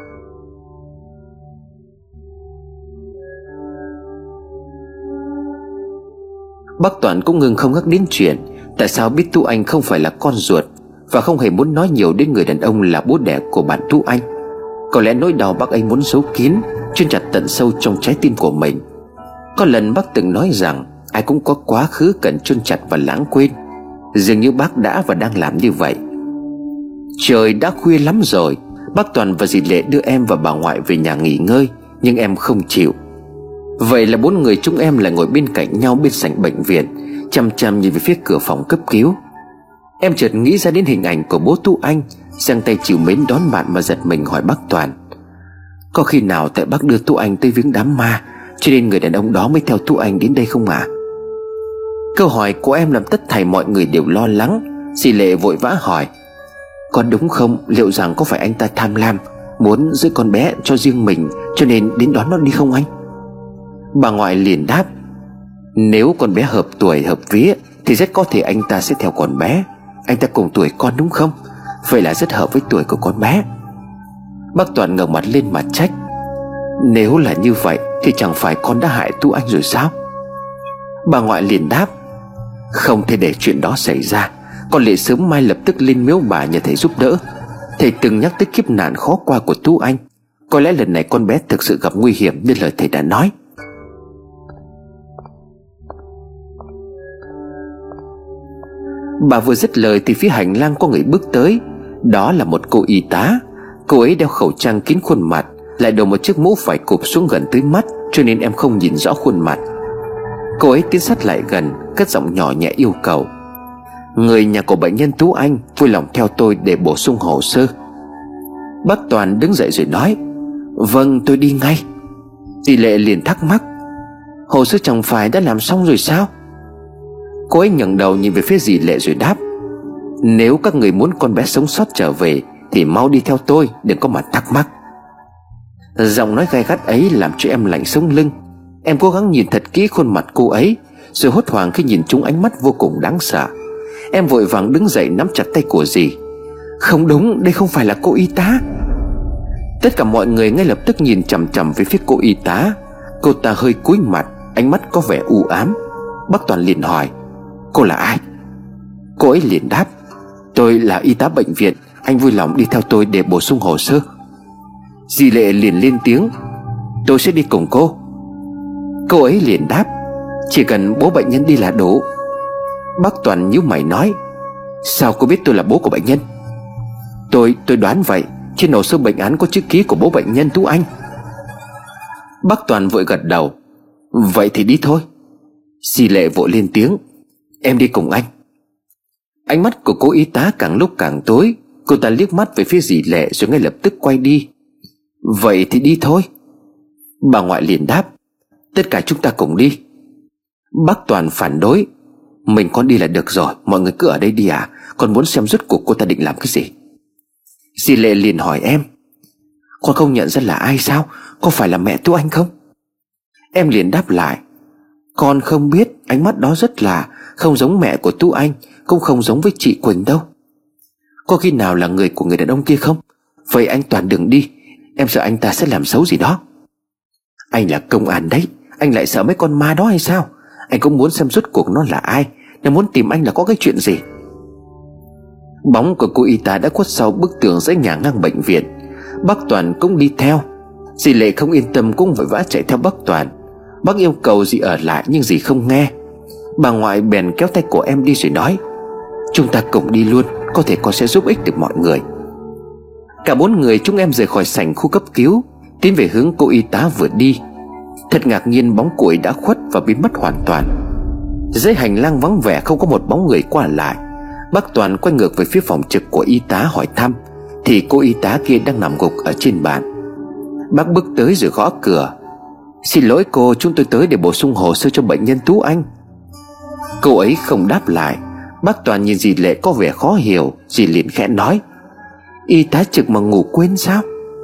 Bác Toàn cũng ngừng không nhắc đến chuyện tại sao biết Tú Anh không phải là con ruột, và không hề muốn nói nhiều đến người đàn ông là bố đẻ của bạn Tú Anh. Có lẽ nỗi đau bác ấy muốn giấu kín, chôn chặt tận sâu trong trái tim của mình. Có lần bác từng nói rằng ai cũng có quá khứ cần chôn chặt và lãng quên. Dường như bác đã và đang làm như vậy. Trời đã khuya lắm rồi. Bác Toàn và dì Lệ đưa em và bà ngoại về nhà nghỉ ngơi, nhưng em không chịu. Vậy là bốn người chúng em lại ngồi bên cạnh nhau bên sảnh bệnh viện, chăm chăm nhìn về phía cửa phòng cấp cứu. Em chợt nghĩ ra đến hình ảnh của bố Tú Anh giang tay chịu mến đón bạn mà giật mình hỏi bác Toàn: Có khi nào tại bác đưa Tú Anh tới viếng đám ma cho nên người đàn ông đó mới theo Tú Anh đến đây không ạ? À? Câu hỏi của em làm tất thảy mọi người đều lo lắng. Dì Lệ vội vã hỏi: Có đúng không? Liệu rằng có phải anh ta tham lam, muốn giữ con bé cho riêng mình cho nên đến đón nó đi không anh? Bà ngoại liền đáp: Nếu con bé hợp tuổi hợp vía thì rất có thể anh ta sẽ theo con bé. Anh ta cùng tuổi con đúng không? Vậy là rất hợp với tuổi của con bé. Bác Toàn ngẩng mặt lên mà trách: Nếu là như vậy thì chẳng phải con đã hại Tú Anh rồi sao? Bà ngoại liền đáp: Không thể để chuyện đó xảy ra. Con Lệ sớm mai lập tức lên miếu bà nhờ thầy giúp đỡ. Thầy từng nhắc tới kiếp nạn khó qua của Tú Anh. Có lẽ lần này con bé thực sự gặp nguy hiểm như lời thầy đã nói. Bà vừa dứt lời thì phía hành lang có người bước tới. Đó là một cô y tá. Cô ấy đeo khẩu trang kín khuôn mặt, lại đội một chiếc mũ phải cụp xuống gần tới mắt, cho nên em không nhìn rõ khuôn mặt. Cô ấy tiến sát lại gần, cất giọng nhỏ nhẹ yêu cầu: "Người nhà của bệnh nhân Tú Anh vui lòng theo tôi để bổ sung hồ sơ." Bác Toàn đứng dậy rồi nói: "Vâng, tôi đi ngay." Dì Lệ liền thắc mắc: "Hồ sơ chẳng phải đã làm xong rồi sao?" Cô ấy ngẩng đầu nhìn về phía dì Lệ rồi đáp: "Nếu các người muốn con bé sống sót trở về thì mau đi theo tôi, đừng có mà thắc mắc." Giọng nói gay gắt ấy làm cho em lạnh sống lưng. Em cố gắng nhìn thật kỹ khuôn mặt cô ấy, rồi hốt hoảng khi nhìn trúng ánh mắt vô cùng đáng sợ. Em vội vàng đứng dậy nắm chặt tay của dì. "Không đúng, đây không phải là cô y tá." Tất cả mọi người ngay lập tức nhìn chằm chằm về phía cô y tá. Cô ta hơi cúi mặt, ánh mắt có vẻ u ám. Bác Toàn liền hỏi: "Cô là ai?" Cô ấy liền đáp: "Tôi là y tá bệnh viện, anh vui lòng đi theo tôi để bổ sung hồ sơ." Dì Lệ liền lên tiếng: "Tôi sẽ đi cùng cô." Cô ấy liền đáp: "Chỉ cần bố bệnh nhân đi là đủ." Bác Toàn nhíu mày nói: "Sao cô biết tôi là bố của bệnh nhân?" Tôi tôi đoán vậy, trên hồ sơ bệnh án có chữ ký của bố bệnh nhân Tú Anh." Bác Toàn vội gật đầu: "Vậy thì đi thôi." Dì Lệ vội lên tiếng: "Em đi cùng anh." Ánh mắt của cô y tá càng lúc càng tối. Cô ta liếc mắt về phía dì Lệ rồi ngay lập tức quay đi. "Vậy thì đi thôi." Bà ngoại liền đáp: "Tất cả chúng ta cùng đi." Bác Toàn phản đối: "Mình con đi là được rồi, mọi người cứ ở đây đi à? Con muốn xem rốt cuộc cô ta định làm cái gì." Dì Lệ liền hỏi em: "Con không nhận ra là ai sao? Có phải là mẹ Tú Anh không?" Em liền đáp lại: "Con không biết, ánh mắt đó rất lạ, không giống mẹ của Tú Anh, cũng không giống với chị Quỳnh đâu." "Có khi nào là người của người đàn ông kia không? Vậy anh Toàn đừng đi, em sợ anh ta sẽ làm xấu gì đó." "Anh là công an đấy, anh lại sợ mấy con ma đó hay sao? Anh cũng muốn xem rốt cuộc nó là ai, nó muốn tìm anh là có cái chuyện gì." Bóng của cô y tá đã khuất sau bức tường dãy nhà ngang bệnh viện. Bác Toàn cũng đi theo. Dì Lệ không yên tâm cũng vội vã chạy theo bác Toàn. Bác yêu cầu dì ở lại nhưng dì không nghe. Bà ngoại bèn kéo tay của em đi rồi nói: "Chúng ta cùng đi luôn, có thể con sẽ giúp ích được mọi người." Cả bốn người chúng em rời khỏi sảnh khu cấp cứu, tiến về hướng cô y tá vừa đi. Thật ngạc nhiên, bóng cô ấy đã khuất và biến mất hoàn toàn. Dưới hành lang vắng vẻ không có một bóng người qua lại. Bác Toàn quay ngược về phía phòng trực của y tá hỏi thăm thì cô y tá kia đang nằm gục ở trên bàn. Bác bước tới rồi gõ cửa: "Xin lỗi cô, chúng tôi tới để bổ sung hồ sơ cho bệnh nhân Tú Anh." Cô ấy không đáp lại. Bác Toàn nhìn dì Lệ có vẻ khó hiểu. Dì liền khẽ nói: "Y tá trực mà ngủ quên sao?"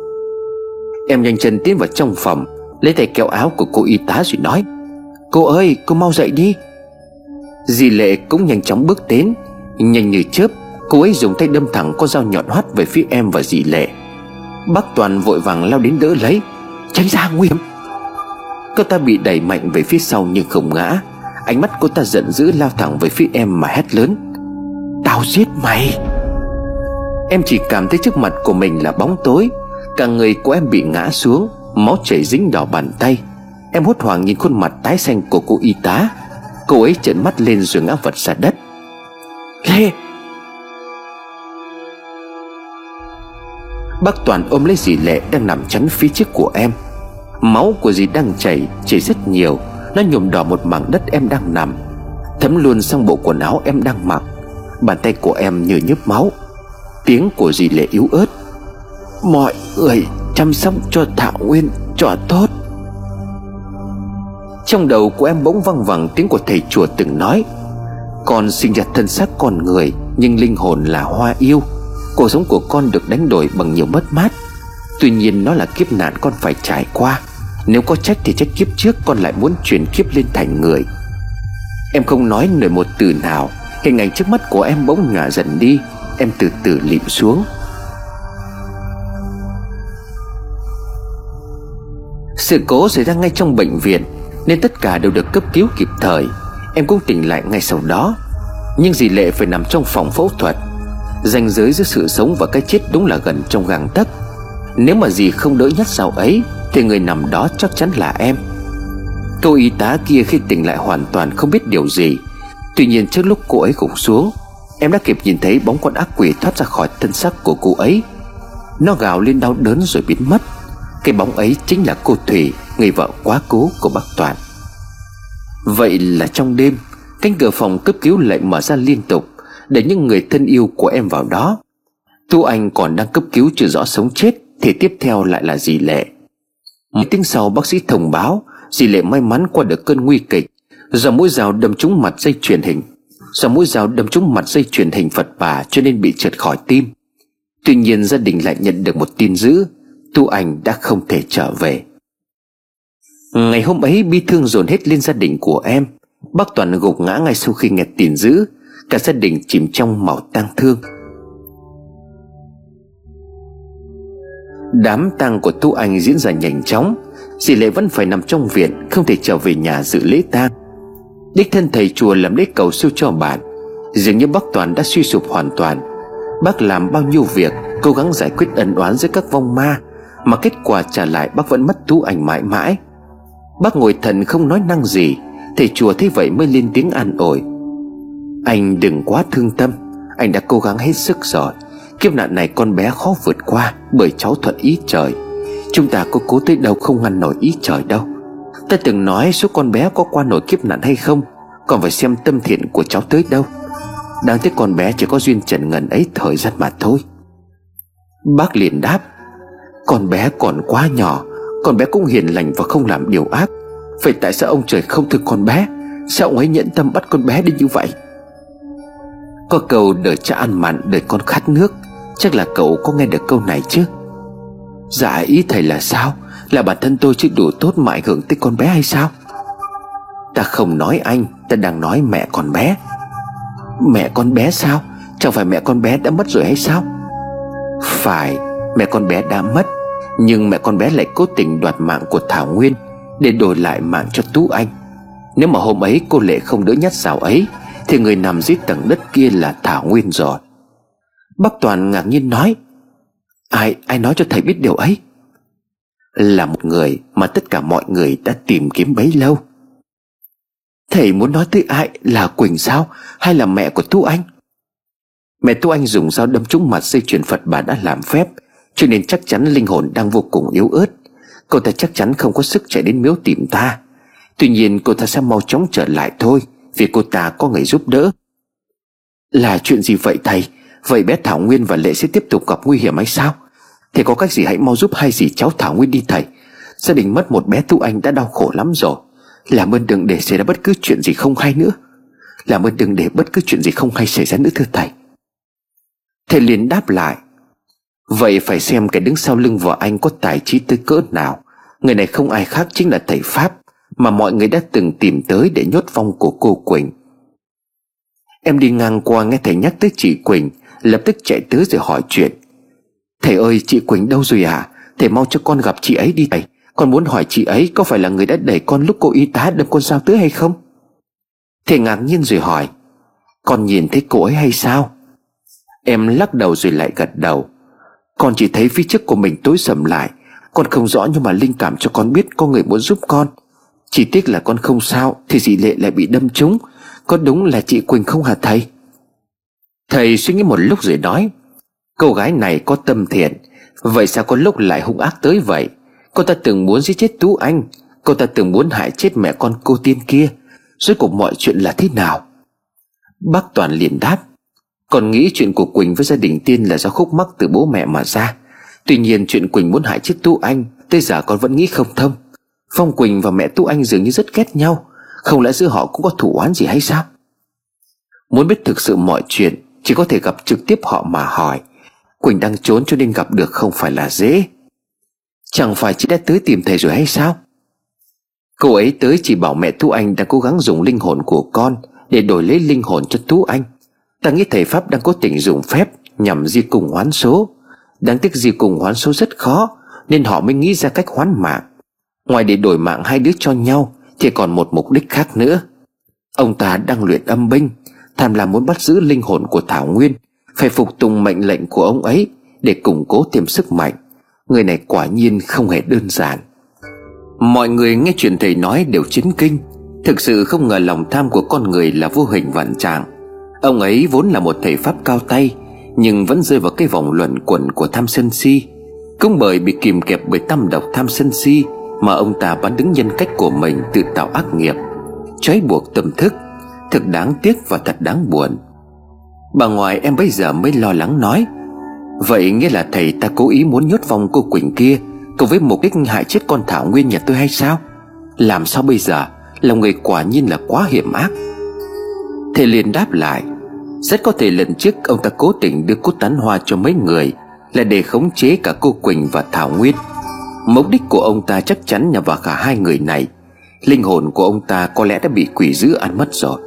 Em nhanh chân tiến vào trong phòng, lấy tay kéo áo của cô y tá rồi nói: "Cô ơi, cô mau dậy đi." Dì Lệ cũng nhanh chóng bước đến. Nhanh như chớp, cô ấy dùng tay đâm thẳng con dao nhọn hoắt về phía em và dì Lệ. Bác Toàn vội vàng lao đến đỡ lấy: "Tránh ra, nguy hiểm." Cô ta bị đẩy mạnh về phía sau nhưng không ngã. Ánh mắt cô ta giận dữ lao thẳng về phía em mà hét lớn: "Tao giết mày!" Em chỉ cảm thấy trước mặt của mình là bóng tối. Cả người của em bị ngã xuống, máu chảy dính đỏ bàn tay. Em hốt hoảng nhìn khuôn mặt tái xanh của cô y tá. Cô ấy trợn mắt lên rồi ngã vật ra đất. "Lê!" Bác Toàn ôm lấy dì Lệ đang nằm chắn phía trước của em. Máu của dì đang chảy, chảy rất nhiều. Nó nhuộm đỏ một mảng đất em đang nằm, thấm luôn sang bộ quần áo em đang mặc. Bàn tay của em như nhớp máu. Tiếng của dì Lệ yếu ớt: "Mọi người chăm sóc cho Thảo Nguyên cho tốt." Trong đầu của em bỗng văng vẳng tiếng của thầy chùa từng nói: "Con sinh ra thân xác con người, nhưng linh hồn là hoa yêu. Cuộc sống của con được đánh đổi bằng nhiều mất mát. Tuy nhiên nó là kiếp nạn con phải trải qua. Nếu có trách thì trách kiếp trước con lại muốn chuyển kiếp lên thành người." Em không nói nổi một từ nào. Hình ảnh trước mắt của em bỗng nhòa dần đi. Em từ từ lịm xuống. Sự cố xảy ra ngay trong bệnh viện nên tất cả đều được cấp cứu kịp thời. Em cũng tỉnh lại ngay sau đó. Nhưng dì Lệ phải nằm trong phòng phẫu thuật. Ranh giới giữa sự sống và cái chết đúng là gần trong gang tấc. Nếu mà dì không đỡ nhát dao ấy thì người nằm đó chắc chắn là em. Cô y tá kia khi tỉnh lại hoàn toàn không biết điều gì. Tuy nhiên trước lúc cô ấy gục xuống, em đã kịp nhìn thấy bóng con ác quỷ thoát ra khỏi thân xác của cô ấy. Nó gào lên đau đớn rồi biến mất. Cái bóng ấy chính là cô Thủy, người vợ quá cố của bác Toàn. Vậy là trong đêm, cánh cửa phòng cấp cứu lại mở ra liên tục để những người thân yêu của em vào đó. Tu Anh còn đang cấp cứu chưa rõ sống chết thì tiếp theo lại là dì Lệ. Một tiếng sau, bác sĩ thông báo dì Lệ may mắn qua được cơn nguy kịch do mũi dao đâm trúng mặt dây chuyền hình do mũi dao đâm trúng mặt dây chuyền hình Phật bà cho nên bị trượt khỏi tim. Tuy nhiên gia đình lại nhận được một tin dữ: Tu Anh đã không thể trở về. Ngày hôm ấy bi thương dồn hết lên gia đình của em. Bác Toàn gục ngã ngay sau khi nghe tin dữ. Cả gia đình chìm trong màu tang thương. Đám tang của Tu Anh diễn ra nhanh chóng. Dì Lệ vẫn phải nằm trong viện, không thể trở về nhà dự lễ tang. Đích thân thầy chùa làm lễ cầu siêu cho bạn. Dường như bác Toàn đã suy sụp hoàn toàn. Bác làm bao nhiêu việc, cố gắng giải quyết ân oán giữa các vong ma, mà kết quả trả lại bác vẫn mất Tu Anh mãi mãi. Bác ngồi thần không nói năng gì. Thầy chùa thấy vậy mới lên tiếng an ủi: Anh đừng quá thương tâm. Anh đã cố gắng hết sức rồi. Kiếp nạn này con bé khó vượt qua bởi cháu thuận ý trời. Chúng ta có cố tới đâu không ngăn nổi ý trời đâu. Ta từng nói số con bé có qua nổi kiếp nạn hay không còn phải xem tâm thiện của cháu tới đâu. Đáng tiếc con bé chỉ có duyên trần ngần ấy thời gian mà thôi. Bác liền đáp: Con bé còn quá nhỏ. Con bé cũng hiền lành và không làm điều ác. Vậy tại sao ông trời không thương con bé? Sao ông ấy nhẫn tâm bắt con bé đi như vậy? Có câu đời cha ăn mặn đời con khát nước. Chắc là cậu có nghe được câu này chứ? Dạ ý thầy là sao? Là bản thân tôi chưa đủ tốt mà ảnh hưởng tới con bé hay sao? Ta không nói anh, ta đang nói mẹ con bé. Mẹ con bé sao? Chẳng phải mẹ con bé đã mất rồi hay sao? Phải, mẹ con bé đã mất. Nhưng mẹ con bé lại cố tình đoạt mạng của Thảo Nguyên để đổi lại mạng cho Tú Anh. Nếu mà hôm ấy cô Lệ không đỡ nhát dao ấy thì người nằm dưới tầng đất kia là Thảo Nguyên rồi. Bác Toàn ngạc nhiên nói: Ai, ai nói cho thầy biết điều ấy? Là một người mà tất cả mọi người đã tìm kiếm bấy lâu. Thầy muốn nói tới ai? Là Quỳnh sao? Hay là mẹ của Tú Anh? Mẹ Tú Anh dùng dao đâm trúng mặt dây chuyền Phật bà đã làm phép, cho nên chắc chắn linh hồn đang vô cùng yếu ớt. Cô ta chắc chắn không có sức chạy đến miếu tìm ta. Tuy nhiên cô ta sẽ mau chóng trở lại thôi, vì cô ta có người giúp đỡ. Là chuyện gì vậy thầy? Vậy bé Thảo Nguyên và Lệ sẽ tiếp tục gặp nguy hiểm hay sao? Thầy có cách gì hãy mau giúp hai dì cháu Thảo Nguyên đi thầy. Gia đình mất một bé Tú Anh đã đau khổ lắm rồi. Làm ơn đừng để xảy ra bất cứ chuyện gì không hay nữa. Làm ơn đừng để bất cứ chuyện gì không hay xảy ra nữa thưa thầy. Thầy liền đáp lại: Vậy phải xem kẻ đứng sau lưng vợ anh có tài trí tới cỡ nào. Người này không ai khác chính là thầy Pháp mà mọi người đã từng tìm tới để nhốt vong của cô Quỳnh. Em đi ngang qua nghe thầy nhắc tới chị Quỳnh, lập tức chạy tới rồi hỏi chuyện: Thầy ơi, chị Quỳnh đâu rồi à? Thầy mau cho con gặp chị ấy đi thầy. Con muốn hỏi chị ấy có phải là người đã đẩy con lúc cô y tá đâm con dao tứ hay không? Thầy ngạc nhiên rồi hỏi: Con nhìn thấy cô ấy hay sao? Em lắc đầu rồi lại gật đầu: Con chỉ thấy phía trước của mình tối sầm lại. Con không rõ nhưng mà linh cảm cho con biết có người muốn giúp con. Chỉ tiếc là con không sao thì dì Lệ lại bị đâm trúng. Có đúng là chị Quỳnh không hả thầy? Thầy suy nghĩ một lúc rồi nói: Cô gái này có tâm thiện, vậy sao có lúc lại hung ác tới vậy? Cô ta từng muốn giết chết Tú Anh. Cô ta từng muốn hại chết mẹ con cô tiên kia. Rốt cuộc mọi chuyện là thế nào? Bác Toàn liền đáp: Con nghĩ chuyện của Quỳnh với gia đình Tiên là do khúc mắc từ bố mẹ mà ra. Tuy nhiên chuyện Quỳnh muốn hại chết Tú Anh tới giờ con vẫn nghĩ không thông. Phong Quỳnh và mẹ Tú Anh dường như rất ghét nhau. Không lẽ giữa họ cũng có thù oán gì hay sao? Muốn biết thực sự mọi chuyện chỉ có thể gặp trực tiếp họ mà hỏi. Quỳnh đang trốn cho nên gặp được không phải là dễ. Chẳng phải chị đã tới tìm thầy rồi hay sao? Cô ấy tới chỉ bảo mẹ Tú Anh đang cố gắng dùng linh hồn của con để đổi lấy linh hồn cho Tú Anh. Ta nghĩ thầy Pháp đang cố tình dùng phép nhằm di cùng hoán số. Đáng tiếc di cùng hoán số rất khó, nên họ mới nghĩ ra cách hoán mạng. Ngoài để đổi mạng hai đứa cho nhau thì còn một mục đích khác nữa. Ông ta đang luyện âm binh. Tham lam muốn bắt giữ linh hồn của Thảo Nguyên, phải phục tùng mệnh lệnh của ông ấy để củng cố thêm sức mạnh. Người này quả nhiên không hề đơn giản. Mọi người nghe chuyện thầy nói đều chấn kinh. Thực sự không ngờ lòng tham của con người là vô hình vạn trạng. Ông ấy vốn là một thầy pháp cao tay, nhưng vẫn rơi vào cái vòng luẩn quẩn của tham sân si. Cũng bởi bị kìm kẹp bởi tâm độc tham sân si mà ông ta bán đứng nhân cách của mình, tự tạo ác nghiệp, trói buộc tâm thức. Thật đáng tiếc và thật đáng buồn. Bà ngoại em bây giờ mới lo lắng nói: vậy nghĩa là thầy ta cố ý muốn nhốt vong cô Quỳnh kia cùng với mục đích hại chết con Thảo Nguyên nhà tôi hay sao? Làm sao bây giờ? Lòng người quả nhiên là quá hiểm ác. Thầy liền đáp lại: rất có thể lần trước ông ta cố tình đưa cốt tán hoa cho mấy người là để khống chế cả cô Quỳnh và Thảo Nguyên. Mục đích của ông ta chắc chắn nhằm vào cả hai người này. Linh hồn của ông ta có lẽ đã bị quỷ dữ ăn mất rồi.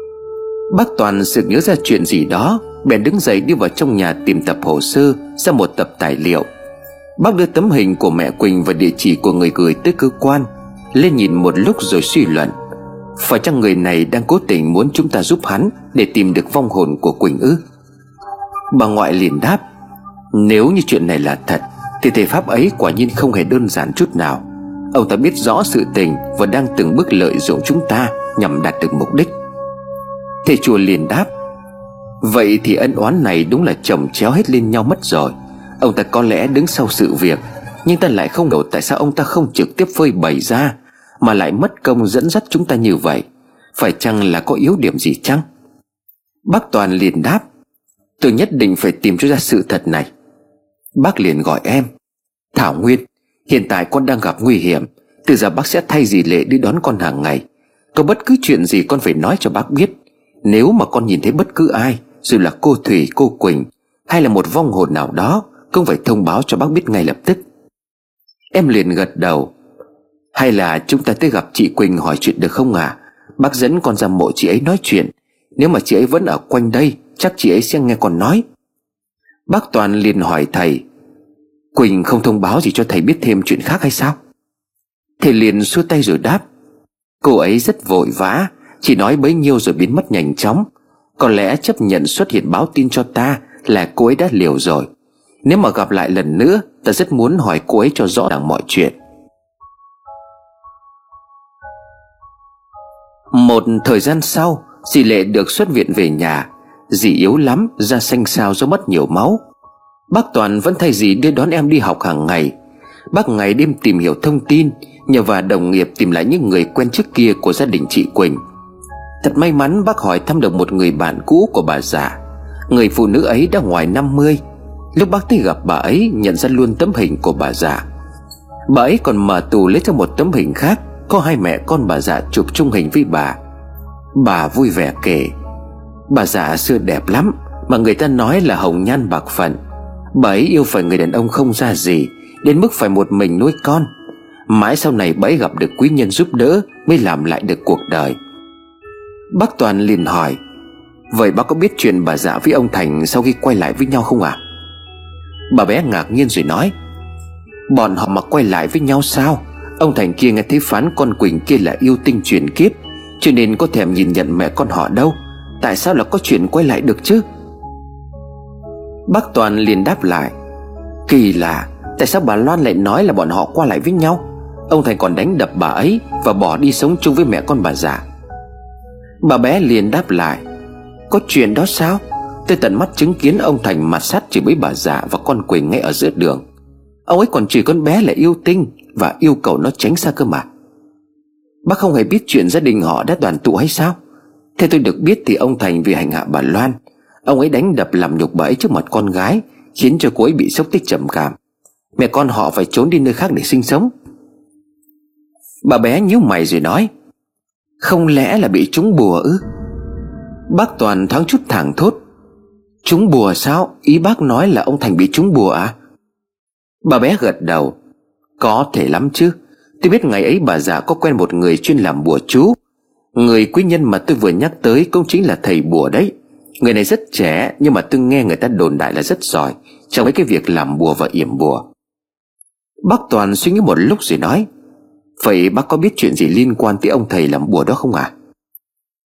Bác Toàn sực nhớ ra chuyện gì đó, bèn đứng dậy đi vào trong nhà tìm tập hồ sơ ra một tập tài liệu. Bác đưa tấm hình của mẹ Quỳnh và địa chỉ của người gửi tới cơ quan lên nhìn một lúc rồi suy luận: phải chăng người này đang cố tình muốn chúng ta giúp hắn để tìm được vong hồn của Quỳnh ư? Bà ngoại liền đáp: nếu như chuyện này là thật thì thầy pháp ấy quả nhiên không hề đơn giản chút nào. Ông ta biết rõ sự tình và đang từng bước lợi dụng chúng ta nhằm đạt được mục đích. Thầy chùa liền đáp: vậy thì ân oán này đúng là chồng chéo hết lên nhau mất rồi. Ông ta có lẽ đứng sau sự việc, nhưng ta lại không hiểu tại sao ông ta không trực tiếp phơi bày ra mà lại mất công dẫn dắt chúng ta như vậy. Phải chăng là có yếu điểm gì chăng? Bác Toàn liền đáp: tôi nhất định phải tìm cho ra sự thật này. Bác liền gọi em: Thảo Nguyên, hiện tại con đang gặp nguy hiểm. Từ giờ bác sẽ thay dì Lệ đi đón con hàng ngày. Có bất cứ chuyện gì con phải nói cho bác biết. Nếu mà con nhìn thấy bất cứ ai, dù là cô Thủy, cô Quỳnh hay là một vong hồn nào đó, cũng phải thông báo cho bác biết ngay lập tức. Em liền gật đầu: hay là chúng ta tới gặp chị Quỳnh hỏi chuyện được không à? Bác dẫn con ra mộ chị ấy nói chuyện. Nếu mà chị ấy vẫn ở quanh đây, chắc chị ấy sẽ nghe con nói. Bác Toàn liền hỏi thầy: Quỳnh không thông báo gì cho thầy biết thêm chuyện khác hay sao? Thầy liền xua tay rồi đáp: cô ấy rất vội vã, chỉ nói bấy nhiêu rồi biến mất nhanh chóng. Có lẽ chấp nhận xuất hiện báo tin cho ta là cô ấy đã liều rồi. Nếu mà gặp lại lần nữa, ta rất muốn hỏi cô ấy cho rõ ràng mọi chuyện. Một thời gian sau, dì Lệ được xuất viện về nhà. Dì yếu lắm, da xanh xao do mất nhiều máu. Bác Toàn vẫn thay dì đưa đón em đi học hàng ngày. Bác ngày đêm tìm hiểu thông tin, nhờ vào đồng nghiệp tìm lại những người quen trước kia của gia đình chị Quỳnh. Thật may mắn bác hỏi thăm được một người bạn cũ của bà già. Người phụ nữ ấy đã ngoài năm mươi. Lúc bác tới gặp bà ấy, nhận ra luôn tấm hình của bà già. Bà ấy còn mở tù lấy ra một tấm hình khác, có hai mẹ con bà già chụp chung hình với bà. Bà vui vẻ kể: bà già xưa đẹp lắm, mà người ta nói là hồng nhan bạc phận. Bà ấy yêu phải người đàn ông không ra gì, đến mức phải một mình nuôi con. Mãi sau này bà ấy gặp được quý nhân giúp đỡ mới làm lại được cuộc đời. Bác Toàn liền hỏi: vậy bác có biết chuyện bà già với ông Thành sau khi quay lại với nhau không ạ? À? Bà bé ngạc nhiên rồi nói: bọn họ mà quay lại với nhau sao? Ông Thành kia nghe thấy phán con Quỳnh kia là yêu tinh chuyển kiếp, cho nên có thèm nhìn nhận mẹ con họ đâu. Tại sao là có chuyện quay lại được chứ? Bác Toàn liền đáp lại: kỳ lạ, tại sao bà Loan lại nói là bọn họ qua lại với nhau? Ông Thành còn đánh đập bà ấy và bỏ đi sống chung với mẹ con bà già. Bà bé liền đáp lại: có chuyện đó sao? Tôi tận mắt chứng kiến ông Thành mặt sắt chửi bới bà già và con Quỳnh ngay ở giữa đường. Ông ấy còn chửi con bé là yêu tinh và yêu cầu nó tránh xa cơ mà. Bác không hề biết chuyện gia đình họ đã đoàn tụ hay sao? Theo tôi được biết thì ông Thành vì hành hạ bà Loan, ông ấy đánh đập làm nhục bà ấy trước mặt con gái, khiến cho cô ấy bị sốc tích trầm cảm. Mẹ con họ phải trốn đi nơi khác để sinh sống. Bà bé nhíu mày rồi nói: không lẽ là bị trúng bùa ư? Bác Toàn thoáng chút thảng thốt: trúng bùa sao? Ý bác nói là ông Thành bị trúng bùa à? Bà bé gật đầu: có thể lắm chứ. Tôi biết ngày ấy bà già có quen một người chuyên làm bùa chú. Người quý nhân mà tôi vừa nhắc tới cũng chính là thầy bùa đấy. Người này rất trẻ, nhưng mà tôi nghe người ta đồn đại là rất giỏi trong cái việc làm bùa và yểm bùa. Bác Toàn suy nghĩ một lúc rồi nói: vậy bác có biết chuyện gì liên quan tới ông thầy làm bùa đó không ạ? À?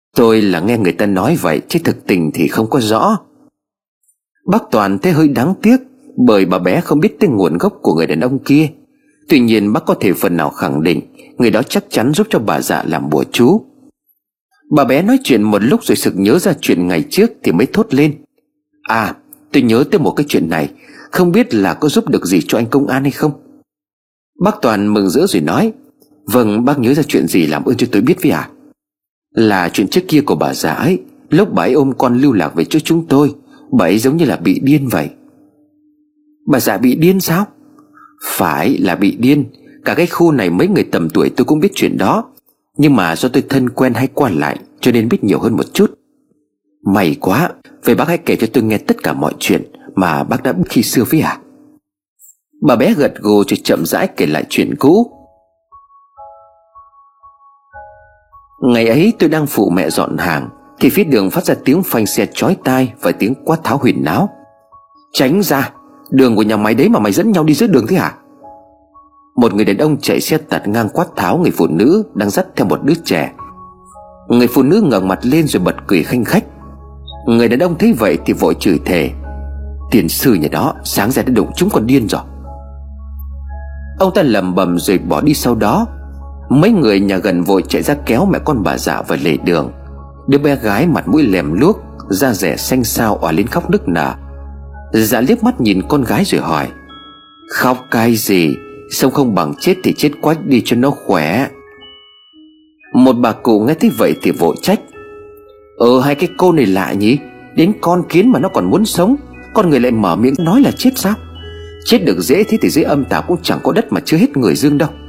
Tôi là nghe người ta nói vậy, chứ thực tình thì không có rõ. Bác Toàn thấy hơi đáng tiếc, bởi bà bé không biết tên nguồn gốc của người đàn ông kia. Tuy nhiên bác có thể phần nào khẳng định người đó chắc chắn giúp cho bà Dạ làm bùa chú. Bà bé nói chuyện một lúc rồi sực nhớ ra chuyện ngày trước thì mới thốt lên: À, tôi nhớ tới một cái chuyện này, không biết là có giúp được gì cho anh công an hay không? Bác Toàn mừng rỡ rồi nói: Vâng, bác nhớ ra chuyện gì làm ơn cho tôi biết với ạ. À? Là chuyện trước kia của bà Dạ ấy. Lúc bà ấy ôm con lưu lạc về cho chúng tôi, bà ấy giống như là bị điên vậy. Bà Dạ bị điên sao? Phải là bị điên. Cả cái khu này mấy người tầm tuổi tôi cũng biết chuyện đó, nhưng mà do tôi thân quen hay qua lại cho nên biết nhiều hơn một chút. May quá. Vậy bác hãy kể cho tôi nghe tất cả mọi chuyện mà bác đã biết khi xưa với ạ. À? Bà bé gật gù rồi chậm rãi kể lại chuyện cũ. Ngày ấy tôi đang phụ mẹ dọn hàng thì phía đường phát ra tiếng phanh xe chói tai và tiếng quát tháo huyền náo: Tránh ra, đường của nhà mày đấy mà mày dẫn nhau đi giữa đường thế hả? Một người đàn ông chạy xe tạt ngang quát tháo người phụ nữ đang dắt theo một đứa trẻ. Người phụ nữ ngẩng mặt lên rồi bật cười khanh khách. Người đàn ông thấy vậy thì vội chửi thề: Tiền sư nhà đó sáng ra đã đụng chúng con điên rồi. Ông ta lẩm bẩm rồi bỏ đi. Sau đó mấy người nhà gần vội chạy ra kéo mẹ con bà Dạ vào lề đường. Đứa bé gái mặt mũi lèm luốc, da rẻ xanh xao òa lên khóc nức nở. Dạ liếc mắt nhìn con gái rồi hỏi: Khóc cái gì? Sống không bằng chết thì chết quách đi cho nó khỏe. Một bà cụ nghe thấy vậy thì vội trách: Ờ, hai cái cô này lạ nhỉ, đến con kiến mà nó còn muốn sống, con người lại mở miệng nói là chết sao? Chết được dễ thế thì dưới âm tào cũng chẳng có đất mà chứa hết người dương đâu.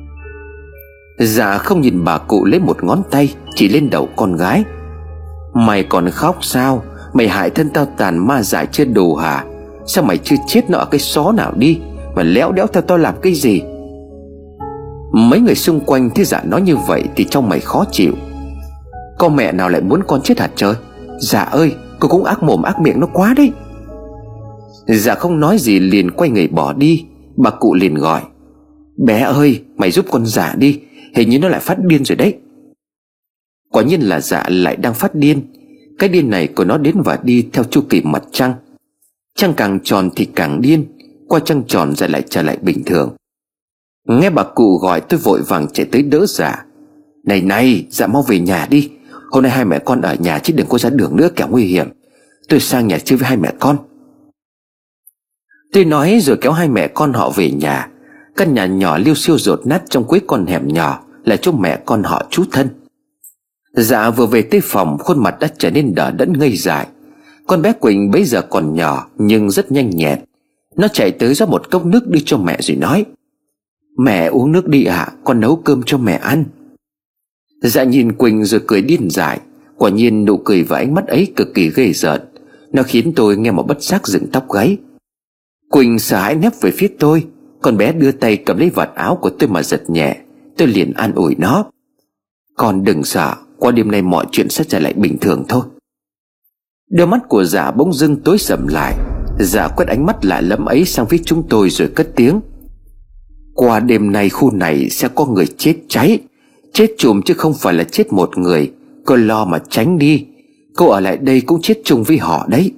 Dạ không nhìn bà cụ lấy một ngón tay chỉ lên đầu con gái: Mày còn khóc sao? Mày hại thân tao tàn ma dại chưa đủ hả? Sao mày chưa chết nó ở cái xó nào đi mà léo đéo theo tao làm cái gì? Mấy người xung quanh thấy Dạ nói như vậy thì trong mày khó chịu. Con mẹ nào lại muốn con chết hả trời? Dạ ơi, cô cũng ác mồm ác miệng nó quá đấy. Dạ không nói gì liền quay người bỏ đi. Bà cụ liền gọi: Bé ơi, mày giúp con Dạ đi, hình như nó lại phát điên rồi đấy. Quả nhiên là Dạ lại đang phát điên. Cái điên này của nó đến và đi theo chu kỳ mặt trăng. Trăng càng tròn thì càng điên, qua trăng tròn rồi lại trở lại bình thường. Nghe bà cụ gọi tôi vội vàng chạy tới đỡ Dạ: Này này, Dạ mau về nhà đi. Hôm nay hai mẹ con ở nhà chứ đừng có ra đường nữa kẻo nguy hiểm. Tôi sang nhà chơi với hai mẹ con. Tôi nói rồi kéo hai mẹ con họ về nhà. Căn nhà nhỏ liêu xiêu dột nát trong cuối con hẻm nhỏ là chỗ mẹ con họ trú thân. Dạ vừa về tới phòng, khuôn mặt đã trở nên đờ đẫn ngây dại. Con bé Quỳnh bấy giờ còn nhỏ nhưng rất nhanh nhẹn. Nó chạy tới rót một cốc nước đưa cho mẹ rồi nói: Mẹ uống nước đi ạ, à, con nấu cơm cho mẹ ăn. Dạ nhìn Quỳnh rồi cười điên dại. Quả nhiên nụ cười và ánh mắt ấy cực kỳ ghê rợn. Nó khiến tôi nghe một bất giác dựng tóc gáy. Quỳnh sợ hãi nép về phía tôi. Con bé đưa tay cầm lấy vạt áo của tôi mà giật nhẹ. Tôi liền an ủi nó: Con đừng sợ, qua đêm nay mọi chuyện sẽ trở lại bình thường thôi. Đôi mắt của Dạ bỗng dưng tối sầm lại. Dạ quét ánh mắt lạ lẫm ấy sang phía chúng tôi rồi cất tiếng: Qua đêm nay khu này sẽ có người chết cháy. Chết chùm chứ không phải là chết một người. Cô lo mà tránh đi, cô ở lại đây cũng chết chung với họ đấy.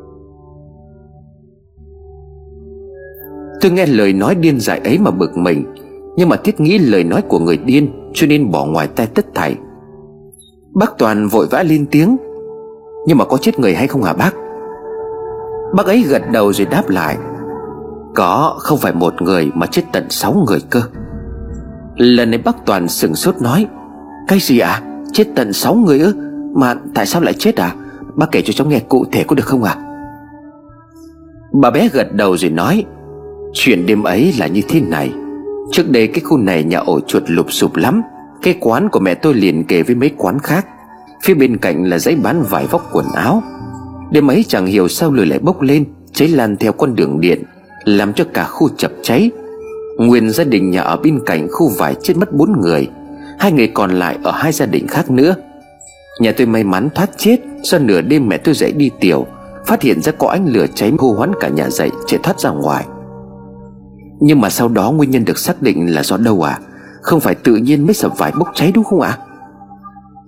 Tôi nghe lời nói điên dại ấy mà bực mình, nhưng mà thiết nghĩ lời nói của người điên cho nên bỏ ngoài tai tất thảy. Bác Toàn vội vã lên tiếng: Nhưng mà có chết người hay không hả bác? Bác ấy gật đầu rồi đáp lại: Có, không phải một người mà chết tận sáu người cơ. Lần này bác Toàn sửng sốt nói: Cái gì ạ? À? Chết tận sáu người ư? Mà tại sao lại chết à? Bác kể cho cháu nghe cụ thể có được không ạ? À? Bà bé gật đầu rồi nói: Chuyện đêm ấy là như thế này. Trước đây cái khu này nhà ổ chuột lụp xụp lắm. Cái quán của mẹ tôi liền kề với mấy quán khác. Phía bên cạnh là dãy bán vải vóc quần áo. Đêm ấy chẳng hiểu sao lửa lại bốc lên, cháy lan theo con đường điện, làm cho cả khu chập cháy. Nguyên gia đình nhà ở bên cạnh khu vải chết mất bốn người. Hai người còn lại ở hai gia đình khác nữa. Nhà tôi may mắn thoát chết do nửa đêm mẹ tôi dậy đi tiểu, phát hiện ra có ánh lửa cháy, hô hoán cả nhà dậy chạy thoát ra ngoài. Nhưng mà sau đó nguyên nhân được xác định là do đâu à? Không phải tự nhiên mấy sập vải bốc cháy đúng không ạ?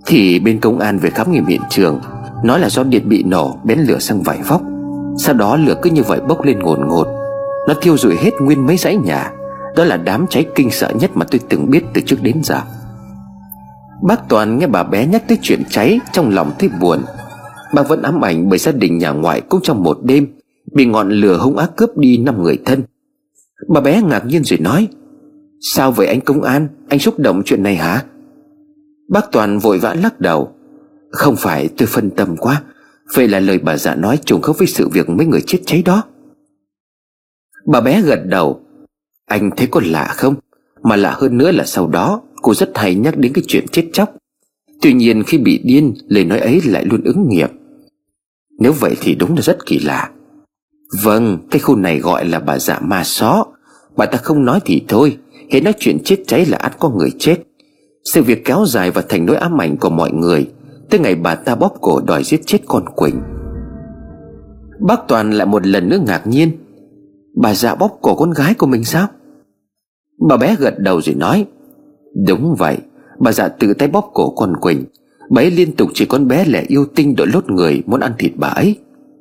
Thì bên công an về khám nghiệm hiện trường, nói là do điện bị nổ bén lửa sang vải vóc. Sau đó lửa cứ như vậy bốc lên ngồn ngột, nó thiêu rụi hết nguyên mấy dãy nhà. Đó là đám cháy kinh sợ nhất mà tôi từng biết từ trước đến giờ. Bác Toàn nghe bà bé nhắc tới chuyện cháy, trong lòng thấy buồn. Bác vẫn ám ảnh bởi gia đình nhà ngoại cũng trong một đêm bị ngọn lửa hung ác cướp đi năm người thân. Bà bé ngạc nhiên rồi nói: "Sao vậy anh công an, anh xúc động chuyện này hả?" Bác Toàn vội vã lắc đầu: "Không phải, tôi phân tâm quá. Vậy là lời bà già nói trùng khớp với sự việc mấy người chết cháy đó." Bà bé gật đầu: "Anh thấy có lạ không? Mà lạ hơn nữa là sau đó cô rất hay nhắc đến cái chuyện chết chóc. Tuy nhiên khi bị điên, lời nói ấy lại luôn ứng nghiệm. Nếu vậy thì đúng là rất kỳ lạ." "Vâng, cái khu này gọi là bà dạ ma xó. Bà ta không nói thì thôi, hễ nói chuyện chết cháy là ắt có người chết. Sự việc kéo dài và thành nỗi ám ảnh của mọi người, tới ngày bà ta bóp cổ đòi giết chết con Quỳnh." Bác Toàn lại một lần nữa ngạc nhiên: "Bà dạ bóp cổ con gái của mình sao?" Bà bé gật đầu rồi nói: "Đúng vậy, bà dạ tự tay bóp cổ con Quỳnh. Bà ấy liên tục chỉ con bé lẻ yêu tinh đội lốt người muốn ăn thịt bà ấy."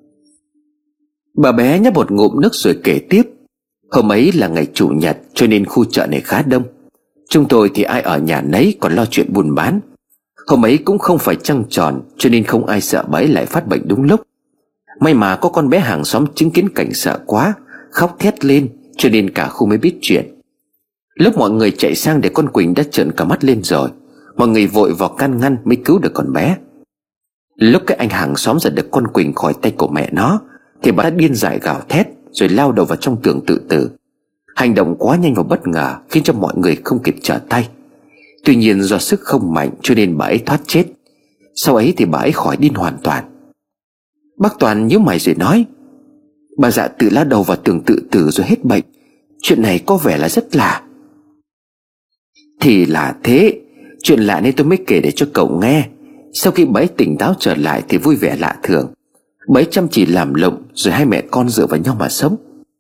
Bà bé nhấp một ngụm nước rồi kể tiếp: "Hôm ấy là ngày chủ nhật, cho nên khu chợ này khá đông. Chúng tôi thì ai ở nhà nấy, còn lo chuyện buôn bán. Hôm ấy cũng không phải trăng tròn, cho nên không ai sợ bà ấy lại phát bệnh đúng lúc. May mà có con bé hàng xóm chứng kiến cảnh sợ quá, khóc thét lên, cho nên cả khu mới biết chuyện. Lúc mọi người chạy sang để con Quỳnh đã trợn cả mắt lên rồi. Mọi người vội vào can ngăn mới cứu được con bé. Lúc cái anh hàng xóm giật được con Quỳnh khỏi tay của mẹ nó thì bà đã điên dại gào thét rồi lao đầu vào trong tường tự tử. Hành động quá nhanh và bất ngờ khiến cho mọi người không kịp trở tay. Tuy nhiên do sức không mạnh cho nên bà ấy thoát chết. Sau ấy thì bà ấy khỏi điên hoàn toàn." Bác Toàn nhíu mày rồi nói: "Bà dạ tự lao đầu vào tường tự tử rồi hết bệnh. Chuyện này có vẻ là rất lạ." "Thì là thế. Chuyện lạ nên tôi mới kể để cho cậu nghe. Sau khi bà ấy tỉnh táo trở lại thì vui vẻ lạ thường. Bà ấy chăm chỉ làm lụng, rồi hai mẹ con dựa vào nhau mà sống."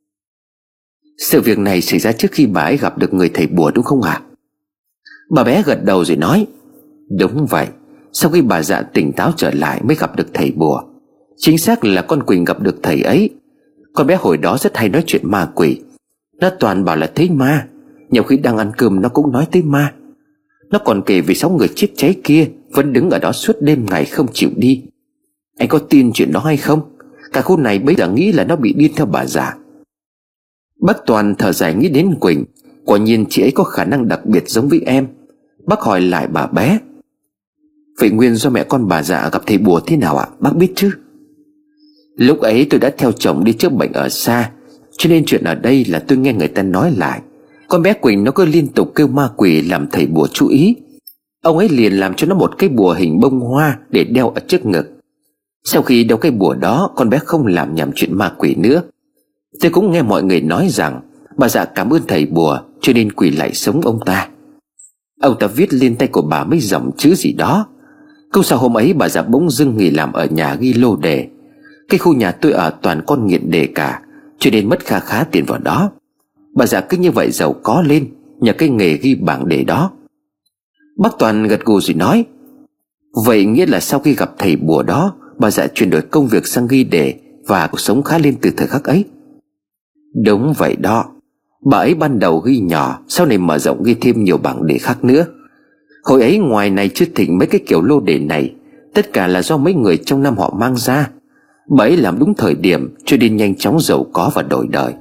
"Sự việc này xảy ra trước khi bà ấy gặp được người thầy bùa đúng không ạ?" Bà bé gật đầu rồi nói: "Đúng vậy. Sau khi bà dạ tỉnh táo trở lại mới gặp được thầy bùa. Chính xác là con Quỳnh gặp được thầy ấy. Con bé hồi đó rất hay nói chuyện ma quỷ. Nó toàn bảo là thấy ma. Nhiều khi đang ăn cơm nó cũng nói tới ma. Nó còn kể về sáu người chết cháy kia vẫn đứng ở đó suốt đêm ngày không chịu đi. Anh có tin chuyện đó hay không? Cả khu này bây giờ nghĩ là nó bị điên theo bà già." Bác Toàn thở dài nghĩ đến Quỳnh. Quả nhiên chị ấy có khả năng đặc biệt giống với em. Bác hỏi lại bà bé: "Vậy nguyên do mẹ con bà già gặp thầy bùa thế nào ạ? Bác biết chứ?" "Lúc ấy tôi đã theo chồng đi chữa bệnh ở xa, cho nên chuyện ở đây là tôi nghe người ta nói lại. Con bé Quỳnh nó cứ liên tục kêu ma quỷ làm thầy bùa chú ý. Ông ấy liền làm cho nó một cái bùa hình bông hoa để đeo ở trước ngực. Sau khi đeo cái bùa đó, con bé không làm nhầm chuyện ma quỷ nữa. Tôi cũng nghe mọi người nói rằng bà già cảm ơn thầy bùa cho nên quỷ lại sống ông ta. Ông ta viết lên tay của bà mấy dòng chữ gì đó. Câu sau hôm ấy bà già bỗng dưng nghỉ làm ở nhà ghi lô đề. Cái khu nhà tôi ở toàn con nghiện đề cả, cho nên mất kha khá tiền vào đó. Bà già cứ như vậy giàu có lên nhờ cái nghề ghi bảng đề đó." Bác Toàn gật gù rồi nói: "Vậy nghĩa là sau khi gặp thầy bùa đó, bà già chuyển đổi công việc sang ghi đề và cuộc sống khá lên từ thời khắc ấy." "Đúng vậy đó. Bà ấy ban đầu ghi nhỏ, sau này mở rộng ghi thêm nhiều bảng đề khác nữa. Hồi ấy ngoài này chưa thịnh mấy cái kiểu lô đề này, tất cả là do mấy người trong năm họ mang ra. Bà ấy làm đúng thời điểm cho nên nhanh chóng giàu có và đổi đời."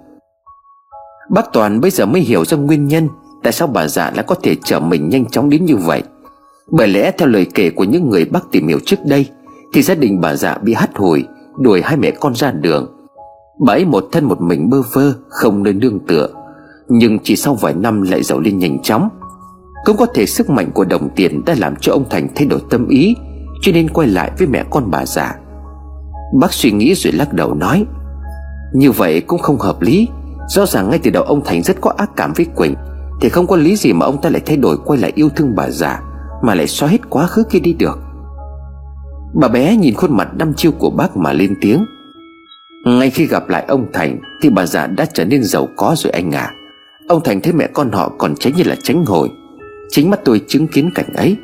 Bác Toàn bây giờ mới hiểu ra nguyên nhân tại sao bà già lại có thể trở mình nhanh chóng đến như vậy. Bởi lẽ theo lời kể của những người bác tìm hiểu trước đây thì gia đình bà già bị hắt hủi, đuổi hai mẹ con ra đường. Bà ấy một thân một mình bơ vơ, không nơi nương tựa, nhưng chỉ sau vài năm lại giàu lên nhanh chóng. Cũng có thể sức mạnh của đồng tiền đã làm cho ông Thành thay đổi tâm ý, cho nên quay lại với mẹ con bà già. Bác suy nghĩ rồi lắc đầu nói: "Như vậy cũng không hợp lý. Rõ ràng ngay từ đầu ông Thành rất có ác cảm với Quỳnh, thì không có lý gì mà ông ta lại thay đổi quay lại yêu thương bà già, mà lại xóa hết quá khứ kia đi được." Bà bé nhìn khuôn mặt đăm chiêu của bác mà lên tiếng: "Ngay khi gặp lại ông Thành thì bà già đã trở nên giàu có rồi anh à. Ông Thành thấy mẹ con họ còn tránh như là tránh hồi. Chính mắt tôi chứng kiến cảnh ấy.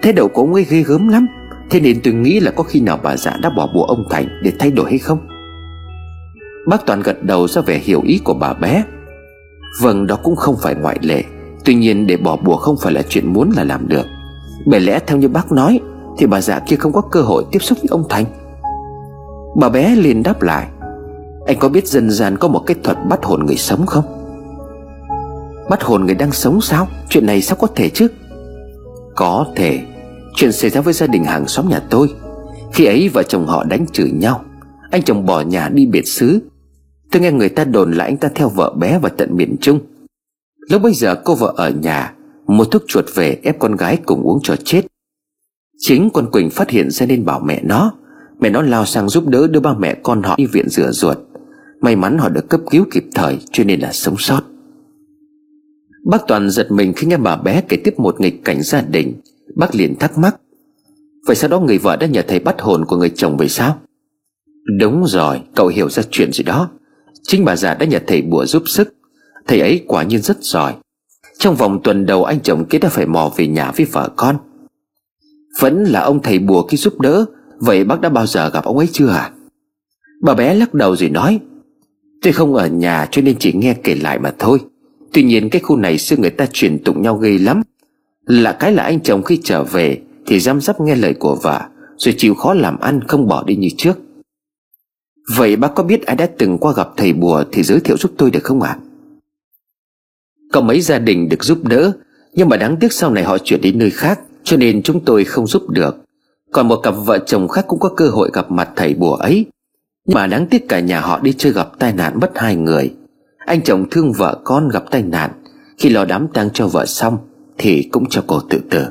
Thái độ của ông ấy ghê gớm lắm. Thế nên tôi nghĩ là có khi nào bà già đã bỏ bùa ông Thành để thay đổi hay không? Bác Toàn gật đầu ra vẻ hiểu ý của bà bé. Vâng, đó cũng không phải ngoại lệ. Tuy nhiên để bỏ bùa không phải là chuyện muốn là làm được. Bởi lẽ theo như bác nói thì bà già kia không có cơ hội tiếp xúc với ông Thành. Bà bé liền đáp lại: Anh có biết dân gian có một cái thuật bắt hồn người sống không? Bắt hồn người đang sống sao? Chuyện này sao có thể chứ? Có thể. Chuyện xảy ra với gia đình hàng xóm nhà tôi. Khi ấy vợ chồng họ đánh chửi nhau. Anh chồng bỏ nhà đi biệt xứ. Tôi nghe người ta đồn là anh ta theo vợ bé vào tận miền Trung. Lúc bấy giờ cô vợ ở nhà mua thuốc chuột về ép con gái cùng uống cho chết. Chính con Quỳnh phát hiện ra nên bảo mẹ nó. Mẹ nó lao sang giúp đỡ đưa ba mẹ con họ đi viện rửa ruột. May mắn họ được cấp cứu kịp thời cho nên là sống sót. Bác Toàn giật mình khi nghe bà bé kể tiếp một nghịch cảnh gia đình. Bác liền thắc mắc: Vậy sau đó người vợ đã nhờ thầy bắt hồn của người chồng về sao? Đúng rồi, cậu hiểu ra chuyện gì đó. Chính bà già đã nhờ thầy bùa giúp sức. Thầy ấy quả nhiên rất giỏi. Trong vòng tuần đầu anh chồng kia đã phải mò về nhà với vợ con. Vẫn là ông thầy bùa kia giúp đỡ. Vậy bác đã bao giờ gặp ông ấy chưa à? Bà bé lắc đầu rồi nói: Tôi không ở nhà cho nên chỉ nghe kể lại mà thôi. Tuy nhiên cái khu này xưa người ta truyền tụng nhau ghê lắm. Lạ cái là anh chồng khi trở về thì răm rắp nghe lời của vợ, rồi chịu khó làm ăn không bỏ đi như trước. Vậy bác có biết ai đã từng qua gặp thầy bùa thì giới thiệu giúp tôi được không ạ? À? Có mấy gia đình được giúp đỡ, nhưng mà đáng tiếc sau này họ chuyển đi nơi khác, cho nên chúng tôi không giúp được. Còn một cặp vợ chồng khác cũng có cơ hội gặp mặt thầy bùa ấy, nhưng mà đáng tiếc cả nhà họ đi chơi gặp tai nạn mất hai người. Anh chồng thương vợ con gặp tai nạn, khi lo đám tang cho vợ xong thì cũng cho cô tự tử.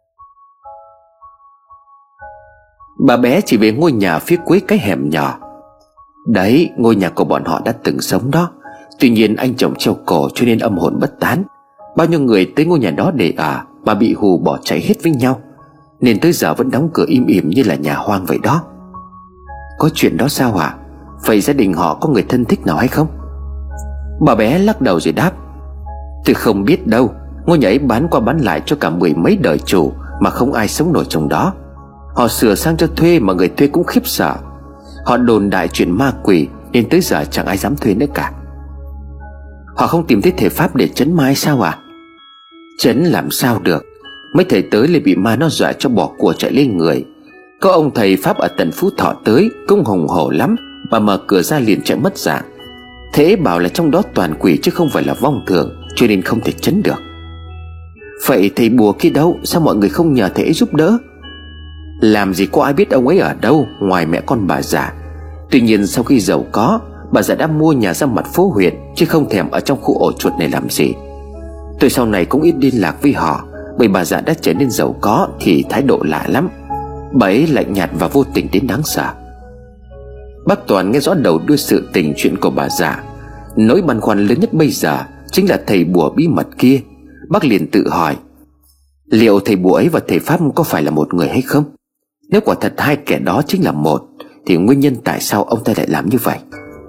Bà bé chỉ về ngôi nhà phía cuối cái hẻm nhỏ. Đấy, ngôi nhà của bọn họ đã từng sống đó. Tuy nhiên anh chồng treo cổ cho nên âm hồn bất tán. Bao nhiêu người tới ngôi nhà đó để ở mà bị hù bỏ chạy hết với nhau, nên tới giờ vẫn đóng cửa im ỉm như là nhà hoang vậy đó. Có chuyện đó sao ạ? À? Vậy gia đình họ có người thân thích nào hay không? Bà bé lắc đầu rồi đáp: Tôi không biết đâu. Ngôi nhà ấy bán qua bán lại cho cả mười mấy đời chủ mà không ai sống nổi trong đó. Họ sửa sang cho thuê mà người thuê cũng khiếp sợ. Họ đồn đại chuyện ma quỷ nên tới giờ chẳng ai dám thuê nữa cả. Họ không tìm thấy thể pháp để trấn ma hay sao à? Trấn làm sao được. Mấy thầy tới lại bị ma nó dọa cho bỏ của chạy lên người. Có ông thầy pháp ở tận Phú Thọ tới cũng hùng hổ lắm, mà mở cửa ra liền chạy mất dạng. Thế bảo là trong đó toàn quỷ chứ không phải là vong thường, cho nên không thể trấn được. Vậy thầy bùa kia đâu? Sao mọi người không nhờ thầy ấy giúp đỡ? Làm gì có ai biết ông ấy ở đâu ngoài mẹ con bà già. Tuy nhiên sau khi giàu có, bà già đã mua nhà ra mặt phố huyện, chứ không thèm ở trong khu ổ chuột này làm gì. Tôi sau này cũng ít liên lạc với họ, bởi bà già đã trở nên giàu có thì thái độ lạ lắm. Bà ấy lạnh nhạt và vô tình đến đáng sợ. Bác Toàn nghe rõ đầu đuôi sự tình chuyện của bà già. Nỗi băn khoăn lớn nhất bây giờ chính là thầy bùa bí mật kia. Bác liền tự hỏi, liệu thầy bùa ấy và thầy pháp có phải là một người hay không? Nếu quả thật hai kẻ đó chính là một, thì nguyên nhân tại sao ông ta lại làm như vậy?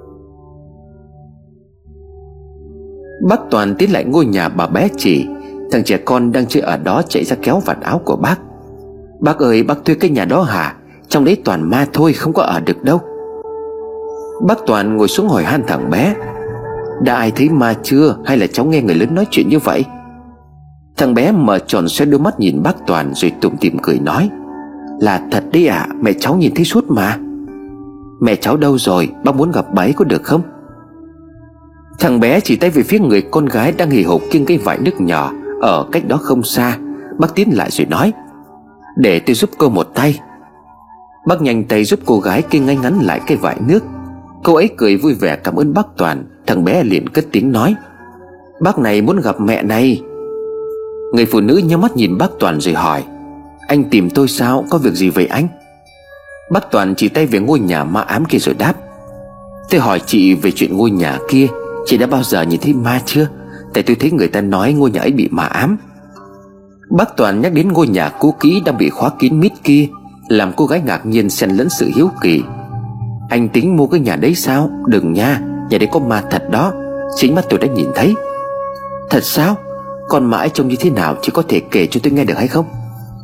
Bác Toàn tiến lại ngôi nhà bà bé chỉ. Thằng trẻ con đang chơi ở đó chạy ra kéo vạt áo của bác. Bác ơi, bác thuê cái nhà đó hả? Trong đấy toàn ma thôi, không có ở được đâu. Bác Toàn ngồi xuống hỏi han thằng bé, đã ai thấy ma chưa, hay là cháu nghe người lớn nói chuyện như vậy? Thằng bé mở tròn xoe đôi mắt nhìn bác Toàn rồi tủm tỉm cười nói, là thật đấy ạ, à, mẹ cháu nhìn thấy suốt mà. Mẹ cháu đâu rồi, bác muốn gặp bà ấy có được không? Thằng bé chỉ tay về phía người con gái đang hì hục kiêng cái vải nước nhỏ ở cách đó không xa. Bác tiến lại rồi nói, để tôi giúp cô một tay. Bác nhanh tay giúp cô gái kia ngay ngắn lại cái vải nước. Cô ấy cười vui vẻ cảm ơn bác Toàn. Thằng bé liền cất tiếng nói, bác này muốn gặp mẹ này. Người phụ nữ nhắm mắt nhìn bác Toàn rồi hỏi, anh tìm tôi sao, có việc gì vậy anh? Bác Toàn chỉ tay về ngôi nhà ma ám kia rồi đáp, tôi hỏi chị về chuyện ngôi nhà kia, chị đã bao giờ nhìn thấy ma chưa? Tại tôi thấy người ta nói ngôi nhà ấy bị ma ám. Bác Toàn nhắc đến ngôi nhà cũ kỹ đang bị khóa kín mít kia, làm cô gái ngạc nhiên xen lẫn sự hiếu kỳ. Anh tính mua cái nhà đấy sao? Đừng nha, nhà đấy có ma thật đó, chính mắt tôi đã nhìn thấy. Thật sao? Còn ma ấy trông như thế nào, chị có thể kể cho tôi nghe được hay không?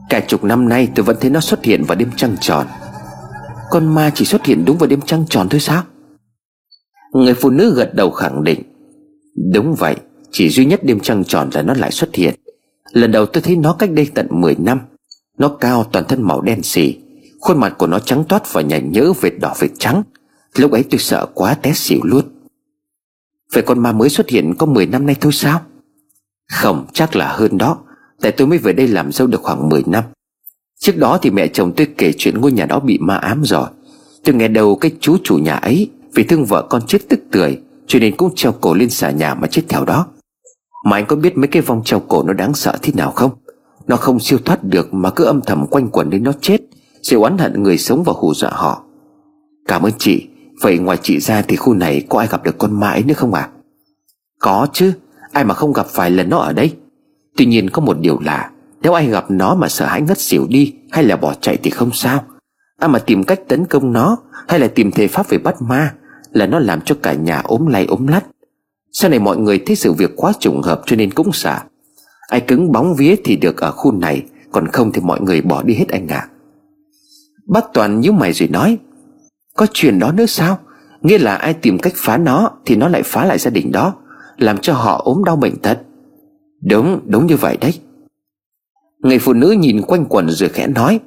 Cả chục năm nay tôi vẫn thấy nó xuất hiện vào đêm trăng tròn. Con ma chỉ xuất hiện đúng vào đêm trăng tròn thôi sao? Người phụ nữ gật đầu khẳng định. Đúng vậy, chỉ duy nhất đêm trăng tròn là nó lại xuất hiện. Lần đầu tôi thấy nó cách đây tận mười năm. Nó cao, toàn thân màu đen xì, khuôn mặt của nó trắng toát và nhảy nhớ vệt đỏ vệt trắng. Lúc ấy tôi sợ quá té xỉu luôn. Vậy con ma mới xuất hiện có mười năm nay thôi sao? Không, chắc là hơn đó. Tại tôi mới về đây làm dâu được khoảng mười năm. Trước đó thì mẹ chồng tôi kể chuyện ngôi nhà đó bị ma ám rồi. Tôi nghe đầu cái chú chủ nhà ấy vì thương vợ con chết tức tưởi, cho nên cũng treo cổ lên xà nhà mà chết theo đó. Mà anh có biết mấy cái vong treo cổ nó đáng sợ thế nào không? Nó không siêu thoát được mà cứ âm thầm quanh quẩn đến nó chết, rồi oán hận người sống và hù dọa họ. Cảm ơn chị. Vậy ngoài chị ra thì khu này có ai gặp được con ma ấy nữa không à? Có chứ, ai mà không gặp vài lần nó ở đây. Tuy nhiên có một điều lạ, nếu ai gặp nó mà sợ hãi ngất xỉu đi hay là bỏ chạy thì không sao. Ai mà tìm cách tấn công nó hay là tìm thể pháp về bắt ma là nó làm cho cả nhà ốm lay ốm lắt. Sau này mọi người thấy sự việc quá trùng hợp cho nên cũng sợ. Ai cứng bóng vía thì được ở khu này, còn không thì mọi người bỏ đi hết anh ạ. Bác Toàn nhíu mày rồi nói. Có chuyện đó nữa sao? Nghĩa là ai tìm cách phá nó thì nó lại phá lại gia đình đó, làm cho họ ốm đau bệnh tật. Đúng, đúng như vậy đấy. Người phụ nữ nhìn quanh quẩn rồi khẽ nói.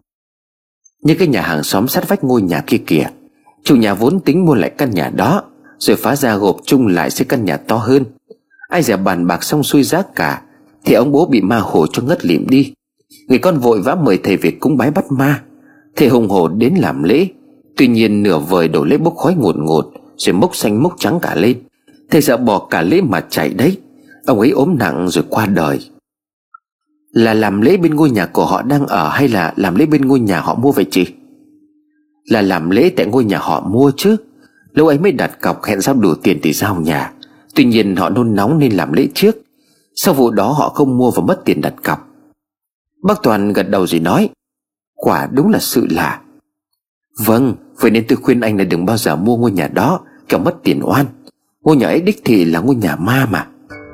Như cái nhà hàng xóm sát vách ngôi nhà kia kìa, chủ nhà vốn tính mua lại căn nhà đó, rồi phá ra gộp chung lại xây căn nhà to hơn. Ai dè bàn bạc xong xuôi giá cả thì ông bố bị ma hổ cho ngất lịm đi. Người con vội vã mời thầy về cúng bái bắt ma. Thầy hùng hổ đến làm lễ. Tuy nhiên nửa vời đổ lễ bốc khói ngùn ngụt, rồi mốc xanh mốc trắng cả lên. Thầy sợ bỏ cả lễ mà chạy đấy. Ông ấy ốm nặng rồi qua đời. Là làm lễ bên ngôi nhà của họ đang ở hay là làm lễ bên ngôi nhà họ mua vậy chị? Là làm lễ tại ngôi nhà họ mua chứ. Lúc ấy mới đặt cọc hẹn giao đủ tiền thì giao nhà. Tuy nhiên họ nôn nóng nên làm lễ trước. Sau vụ đó họ không mua và mất tiền đặt cọc. Bác Toàn gật đầu rồi nói. Quả đúng là sự lạ. Vâng, vậy nên tôi khuyên anh là đừng bao giờ mua ngôi nhà đó, kẻo mất tiền oan. Ngôi nhà ấy đích thị là ngôi nhà ma mà.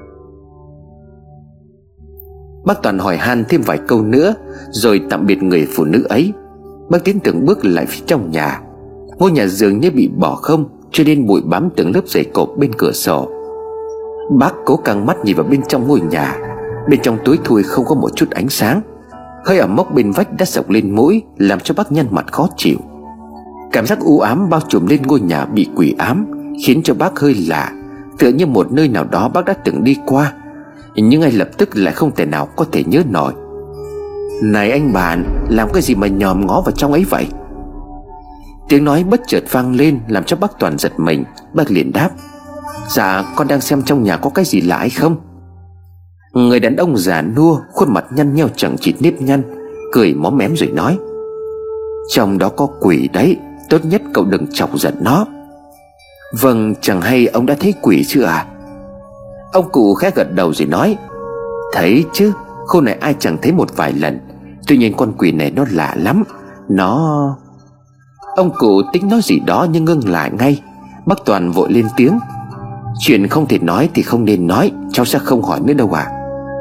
Bác Toàn hỏi han thêm vài câu nữa rồi tạm biệt người phụ nữ ấy. Bác tiến từng bước lại phía trong nhà. Ngôi nhà dường như bị bỏ không, cho nên bụi bám từng lớp giày cộp bên cửa sổ. Bác cố căng mắt nhìn vào bên trong ngôi nhà. Bên trong tối thui không có một chút ánh sáng. Hơi ẩm mốc bên vách đã sộc lên mũi, làm cho bác nhăn mặt khó chịu. Cảm giác u ám bao trùm lên ngôi nhà bị quỷ ám, khiến cho bác hơi lạ, tựa như một nơi nào đó bác đã từng đi qua, nhưng ngay lập tức lại không thể nào có thể nhớ nổi. Này anh bạn, làm cái gì mà nhòm ngó vào trong ấy vậy? Tiếng nói bất chợt vang lên làm cho bác Toàn giật mình. Bác liền đáp. Dạ, con đang xem trong nhà có cái gì lạ hay không. Người đàn ông già nua, khuôn mặt nhăn nheo chẳng chịt nếp nhăn, cười móm mém rồi nói. Trong đó có quỷ đấy, tốt nhất cậu đừng chọc giận nó. Vâng, chẳng hay ông đã thấy quỷ chưa à? Ông cụ khẽ gật đầu rồi nói. Thấy chứ, khu này ai chẳng thấy một vài lần. Tuy nhiên con quỷ này nó lạ lắm. Nó... Ông cụ tính nói gì đó nhưng ngưng lại ngay. Bác Toàn vội lên tiếng. Chuyện không thể nói thì không nên nói, cháu sẽ không hỏi nữa đâu à.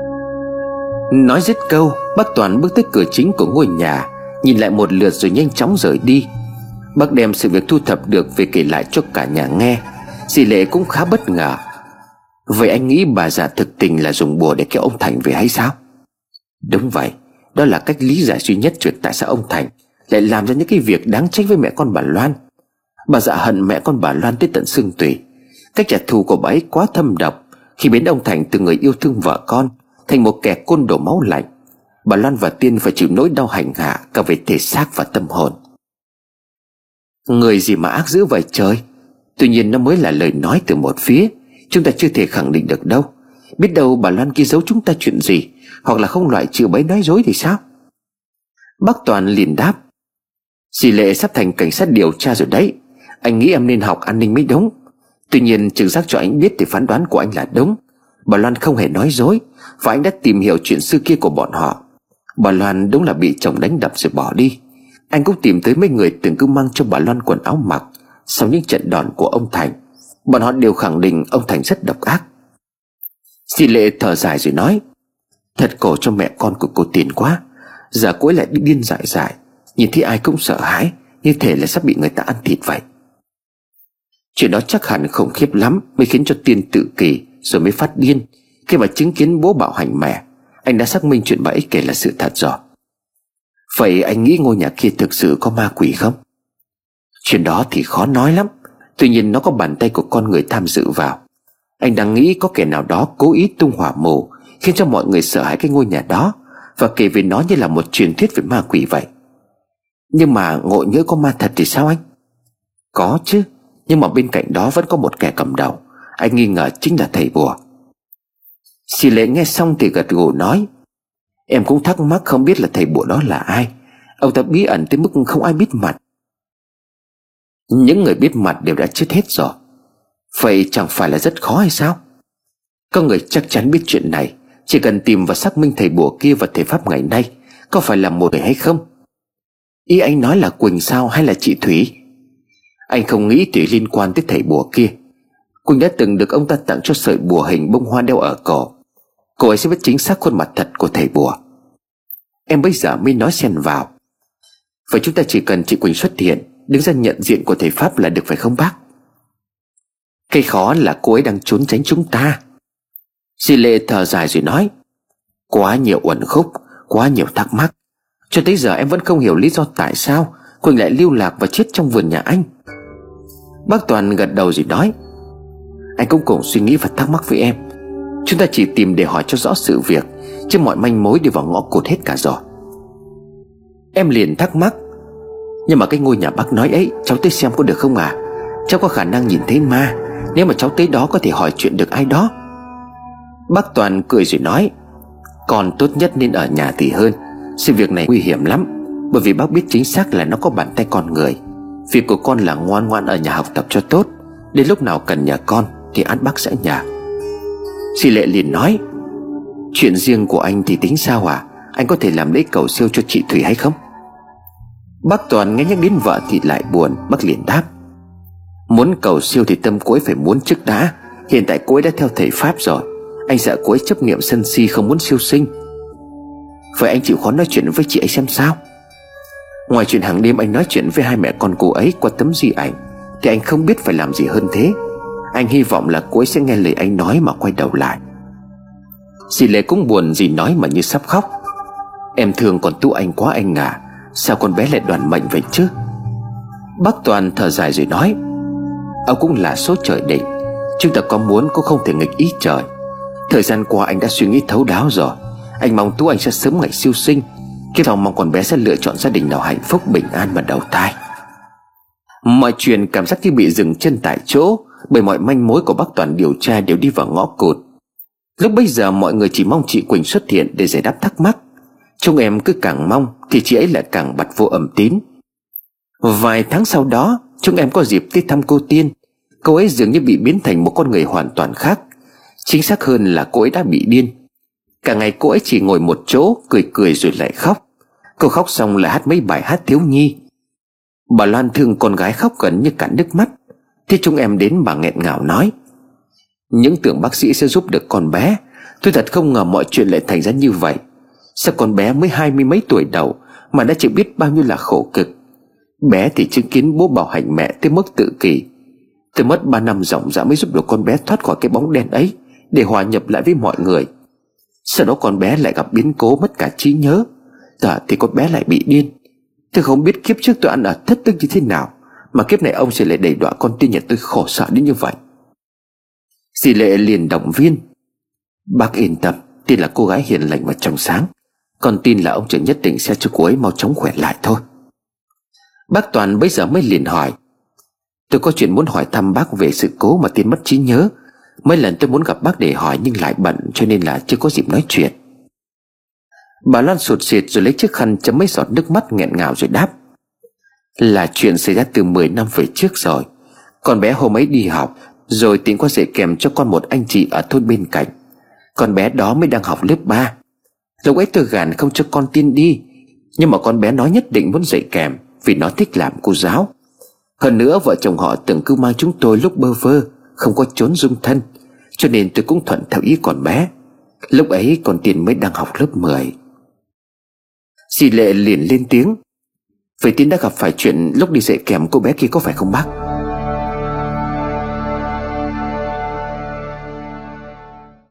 Nói dứt câu, bác Toàn bước tới cửa chính của ngôi nhà, nhìn lại một lượt rồi nhanh chóng rời đi. Bác đem sự việc thu thập được về kể lại cho cả nhà nghe. Dì Lệ cũng khá bất ngờ. Vậy anh nghĩ bà già thực tình là dùng bùa để kéo ông Thành về hay sao? Đúng vậy, đó là cách lý giải duy nhất chuyện tại sao ông Thành lại làm ra những cái việc đáng trách với mẹ con bà Loan. Bà già hận mẹ con bà Loan tới tận xương tủy. Cách trả thù của bà ấy quá thâm độc, khi biến ông Thành từ người yêu thương vợ con thành một kẻ côn đồ máu lạnh. Bà Loan và Tiên phải chịu nỗi đau hành hạ cả về thể xác và tâm hồn. Người gì mà ác dữ vậy trời. Tuy nhiên nó mới là lời nói từ một phía, chúng ta chưa thể khẳng định được đâu. Biết đâu bà Loan kia giấu chúng ta chuyện gì, hoặc là không loại trừ bấy nói dối thì sao? Bác Toàn liền đáp. Dì Lệ sắp thành cảnh sát điều tra rồi đấy. Anh nghĩ em nên học an ninh mới đúng. Tuy nhiên trực giác cho anh biết thì phán đoán của anh là đúng. Bà Loan không hề nói dối, và anh đã tìm hiểu chuyện xưa kia của bọn họ. Bà Loan đúng là bị chồng đánh đập rồi bỏ đi. Anh cũng tìm tới mấy người từng cứ mang cho bà Loan quần áo mặc sau những trận đòn của ông Thành. Bọn họ đều khẳng định ông Thành rất độc ác. Dì Lệ thở dài rồi nói. Thật khổ cho mẹ con của cô Tiền quá. Giờ cô ấy lại đi điên dại dại, nhìn thấy ai cũng sợ hãi, như thể là sắp bị người ta ăn thịt vậy. Chuyện đó chắc hẳn khủng khiếp lắm mới khiến cho Tiên tự kỷ rồi mới phát điên. Khi mà chứng kiến bố bạo hành mẹ, anh đã xác minh chuyện bà ấy kể là sự thật rồi. Vậy anh nghĩ ngôi nhà kia thực sự có ma quỷ không? Chuyện đó thì khó nói lắm. Tuy nhiên nó có bàn tay của con người tham dự vào. Anh đang nghĩ có kẻ nào đó cố ý tung hỏa mù, khiến cho mọi người sợ hãi cái ngôi nhà đó, và kể về nó như là một truyền thuyết về ma quỷ vậy. Nhưng mà ngộ nhỡ có ma thật thì sao anh? Có chứ, nhưng mà bên cạnh đó vẫn có một kẻ cầm đầu. Anh nghi ngờ chính là thầy bùa. Sì Lệ nghe xong thì gật gù nói: Em cũng thắc mắc không biết là thầy bùa đó là ai. Ông ta bí ẩn tới mức không ai biết mặt. Những người biết mặt đều đã chết hết rồi. Vậy chẳng phải là rất khó hay sao? Có người chắc chắn biết chuyện này. Chỉ cần tìm và xác minh thầy bùa kia và thầy pháp ngày nay có phải là một người hay không. Ý anh nói là Quỳnh sao, hay là chị Thủy? Anh không nghĩ Thủy liên quan tới thầy bùa kia. Quỳnh đã từng được ông ta tặng cho sợi bùa hình bông hoa đeo ở cổ. Cô ấy sẽ biết chính xác khuôn mặt thật của thầy bùa. Em bây giờ mới nói xen vào: Vậy chúng ta chỉ cần chị Quỳnh xuất hiện, đứng ra nhận diện của thầy pháp là được phải không bác? Cái khó là cô ấy đang trốn tránh chúng ta. Sì Lệ thở dài rồi nói: Quá nhiều uẩn khúc, quá nhiều thắc mắc. Cho tới giờ em vẫn không hiểu lý do tại sao Quỳnh lại lưu lạc và chết trong vườn nhà anh. Bác Toàn gật đầu rồi nói: Anh cũng cùng suy nghĩ và thắc mắc với em. Chúng ta chỉ tìm để hỏi cho rõ sự việc, chứ mọi manh mối đều vào ngõ cụt hết cả rồi. Em liền thắc mắc: Nhưng mà cái ngôi nhà bác nói ấy, cháu tới xem có được không à? Cháu có khả năng nhìn thấy ma. Nếu mà cháu tới đó có thể hỏi chuyện được ai đó. Bác Toàn cười rồi nói: Con tốt nhất nên ở nhà thì hơn. Sự việc này nguy hiểm lắm, bởi vì bác biết chính xác là nó có bàn tay con người. Việc của con là ngoan ngoan ở nhà học tập cho tốt. Đến lúc nào cần nhờ con thì át bác sẽ nhờ. Sì Lệ liền nói: Chuyện riêng của anh thì tính sao à? Anh có thể làm lễ cầu siêu cho chị Thủy hay không? Bác Toàn nghe nhắc đến vợ thì lại buồn. Bác liền đáp: Muốn cầu siêu thì tâm cô ấy phải muốn trước đã. Hiện tại cô ấy đã theo thầy pháp rồi. Anh sợ cô ấy chấp niệm sân si không muốn siêu sinh. Vậy anh chịu khó nói chuyện với chị ấy xem sao. Ngoài chuyện hàng đêm anh nói chuyện với hai mẹ con cô ấy qua tấm di ảnh, thì anh không biết phải làm gì hơn thế. Anh hy vọng là cô ấy sẽ nghe lời anh nói mà quay đầu lại. Sì Lệ cũng buồn gì nói mà như sắp khóc. Em thương con Tú Anh quá anh à. Sao con bé lại đoàn mệnh vậy chứ? Bác Toàn thở dài rồi nói: Ông cũng là số trời định. Chúng ta có muốn cũng không thể nghịch ý trời. Thời gian qua anh đã suy nghĩ thấu đáo rồi. Anh mong Tú Anh sẽ sớm ngày siêu sinh. Khi nào mong con bé sẽ lựa chọn gia đình nào hạnh phúc bình an mà đầu thai. Mọi chuyện cảm giác như bị dừng chân tại chỗ, bởi mọi manh mối của bác Toàn điều tra đều đi vào ngõ cụt. Lúc bây giờ mọi người chỉ mong chị Quỳnh xuất hiện để giải đáp thắc mắc. Chúng em cứ càng mong thì chị ấy lại càng bặt vô âm tín. Vài tháng sau đó, chúng em có dịp tới thăm cô Tiên. Cô ấy dường như bị biến thành một con người hoàn toàn khác. Chính xác hơn là cô ấy đã bị điên. Cả ngày cô ấy chỉ ngồi một chỗ, cười cười rồi lại khóc. Cô khóc xong lại hát mấy bài hát thiếu nhi. Bà Loan thương con gái khóc gần như cạn nước mắt. Thế chúng em đến bà nghẹn ngào nói: Những tưởng bác sĩ sẽ giúp được con bé. Tôi thật không ngờ mọi chuyện lại thành ra như vậy. Sao con bé mới hai mươi mấy tuổi đầu mà đã chịu biết bao nhiêu là khổ cực. Bé thì chứng kiến bố bạo hành mẹ tới mức tự kỷ. Tôi mất ba năm ròng rã mới giúp được con bé thoát khỏi cái bóng đen ấy, để hòa nhập lại với mọi người. Sau đó con bé lại gặp biến cố mất cả trí nhớ. Giờ thì con bé lại bị điên. Tôi không biết kiếp trước tôi ăn ở thất đức như thế nào, mà kiếp này ông sẽ lại đẩy đọa con Tiên nhà tôi khổ sở đến như vậy. Sì Lệ liền động viên: Bác yên tâm, Tiên là cô gái hiền lành và trong sáng. Con tin là ông trưởng nhất định sẽ cho cô ấy mau chóng khỏe lại thôi. Bác Toàn bây giờ mới liền hỏi: Tôi có chuyện muốn hỏi thăm bác về sự cố mà Tiên mất trí nhớ. Mấy lần tôi muốn gặp bác để hỏi nhưng lại bận, cho nên là chưa có dịp nói chuyện. Bà Loan sụt sịt rồi lấy chiếc khăn chấm mấy giọt nước mắt nghẹn ngào rồi đáp: Là chuyện xảy ra từ mười năm về trước rồi. Con bé hôm ấy đi học, rồi Tiên có dạy kèm cho con một anh chị ở thôn bên cạnh. Con bé đó mới đang học lớp ba. Lúc ấy tôi gàn không cho con Tiên đi, nhưng mà con bé nói nhất định muốn dạy kèm vì nó thích làm cô giáo. Hơn nữa vợ chồng họ từng cứ mang chúng tôi lúc bơ vơ, không có chốn dung thân, cho nên tôi cũng thuận theo ý con bé. Lúc ấy con Tiên mới đang học lớp mười. Dì Lệ liền lên tiếng: Vậy Tiến đã gặp phải chuyện lúc đi dạy kèm cô bé kia có phải không bác?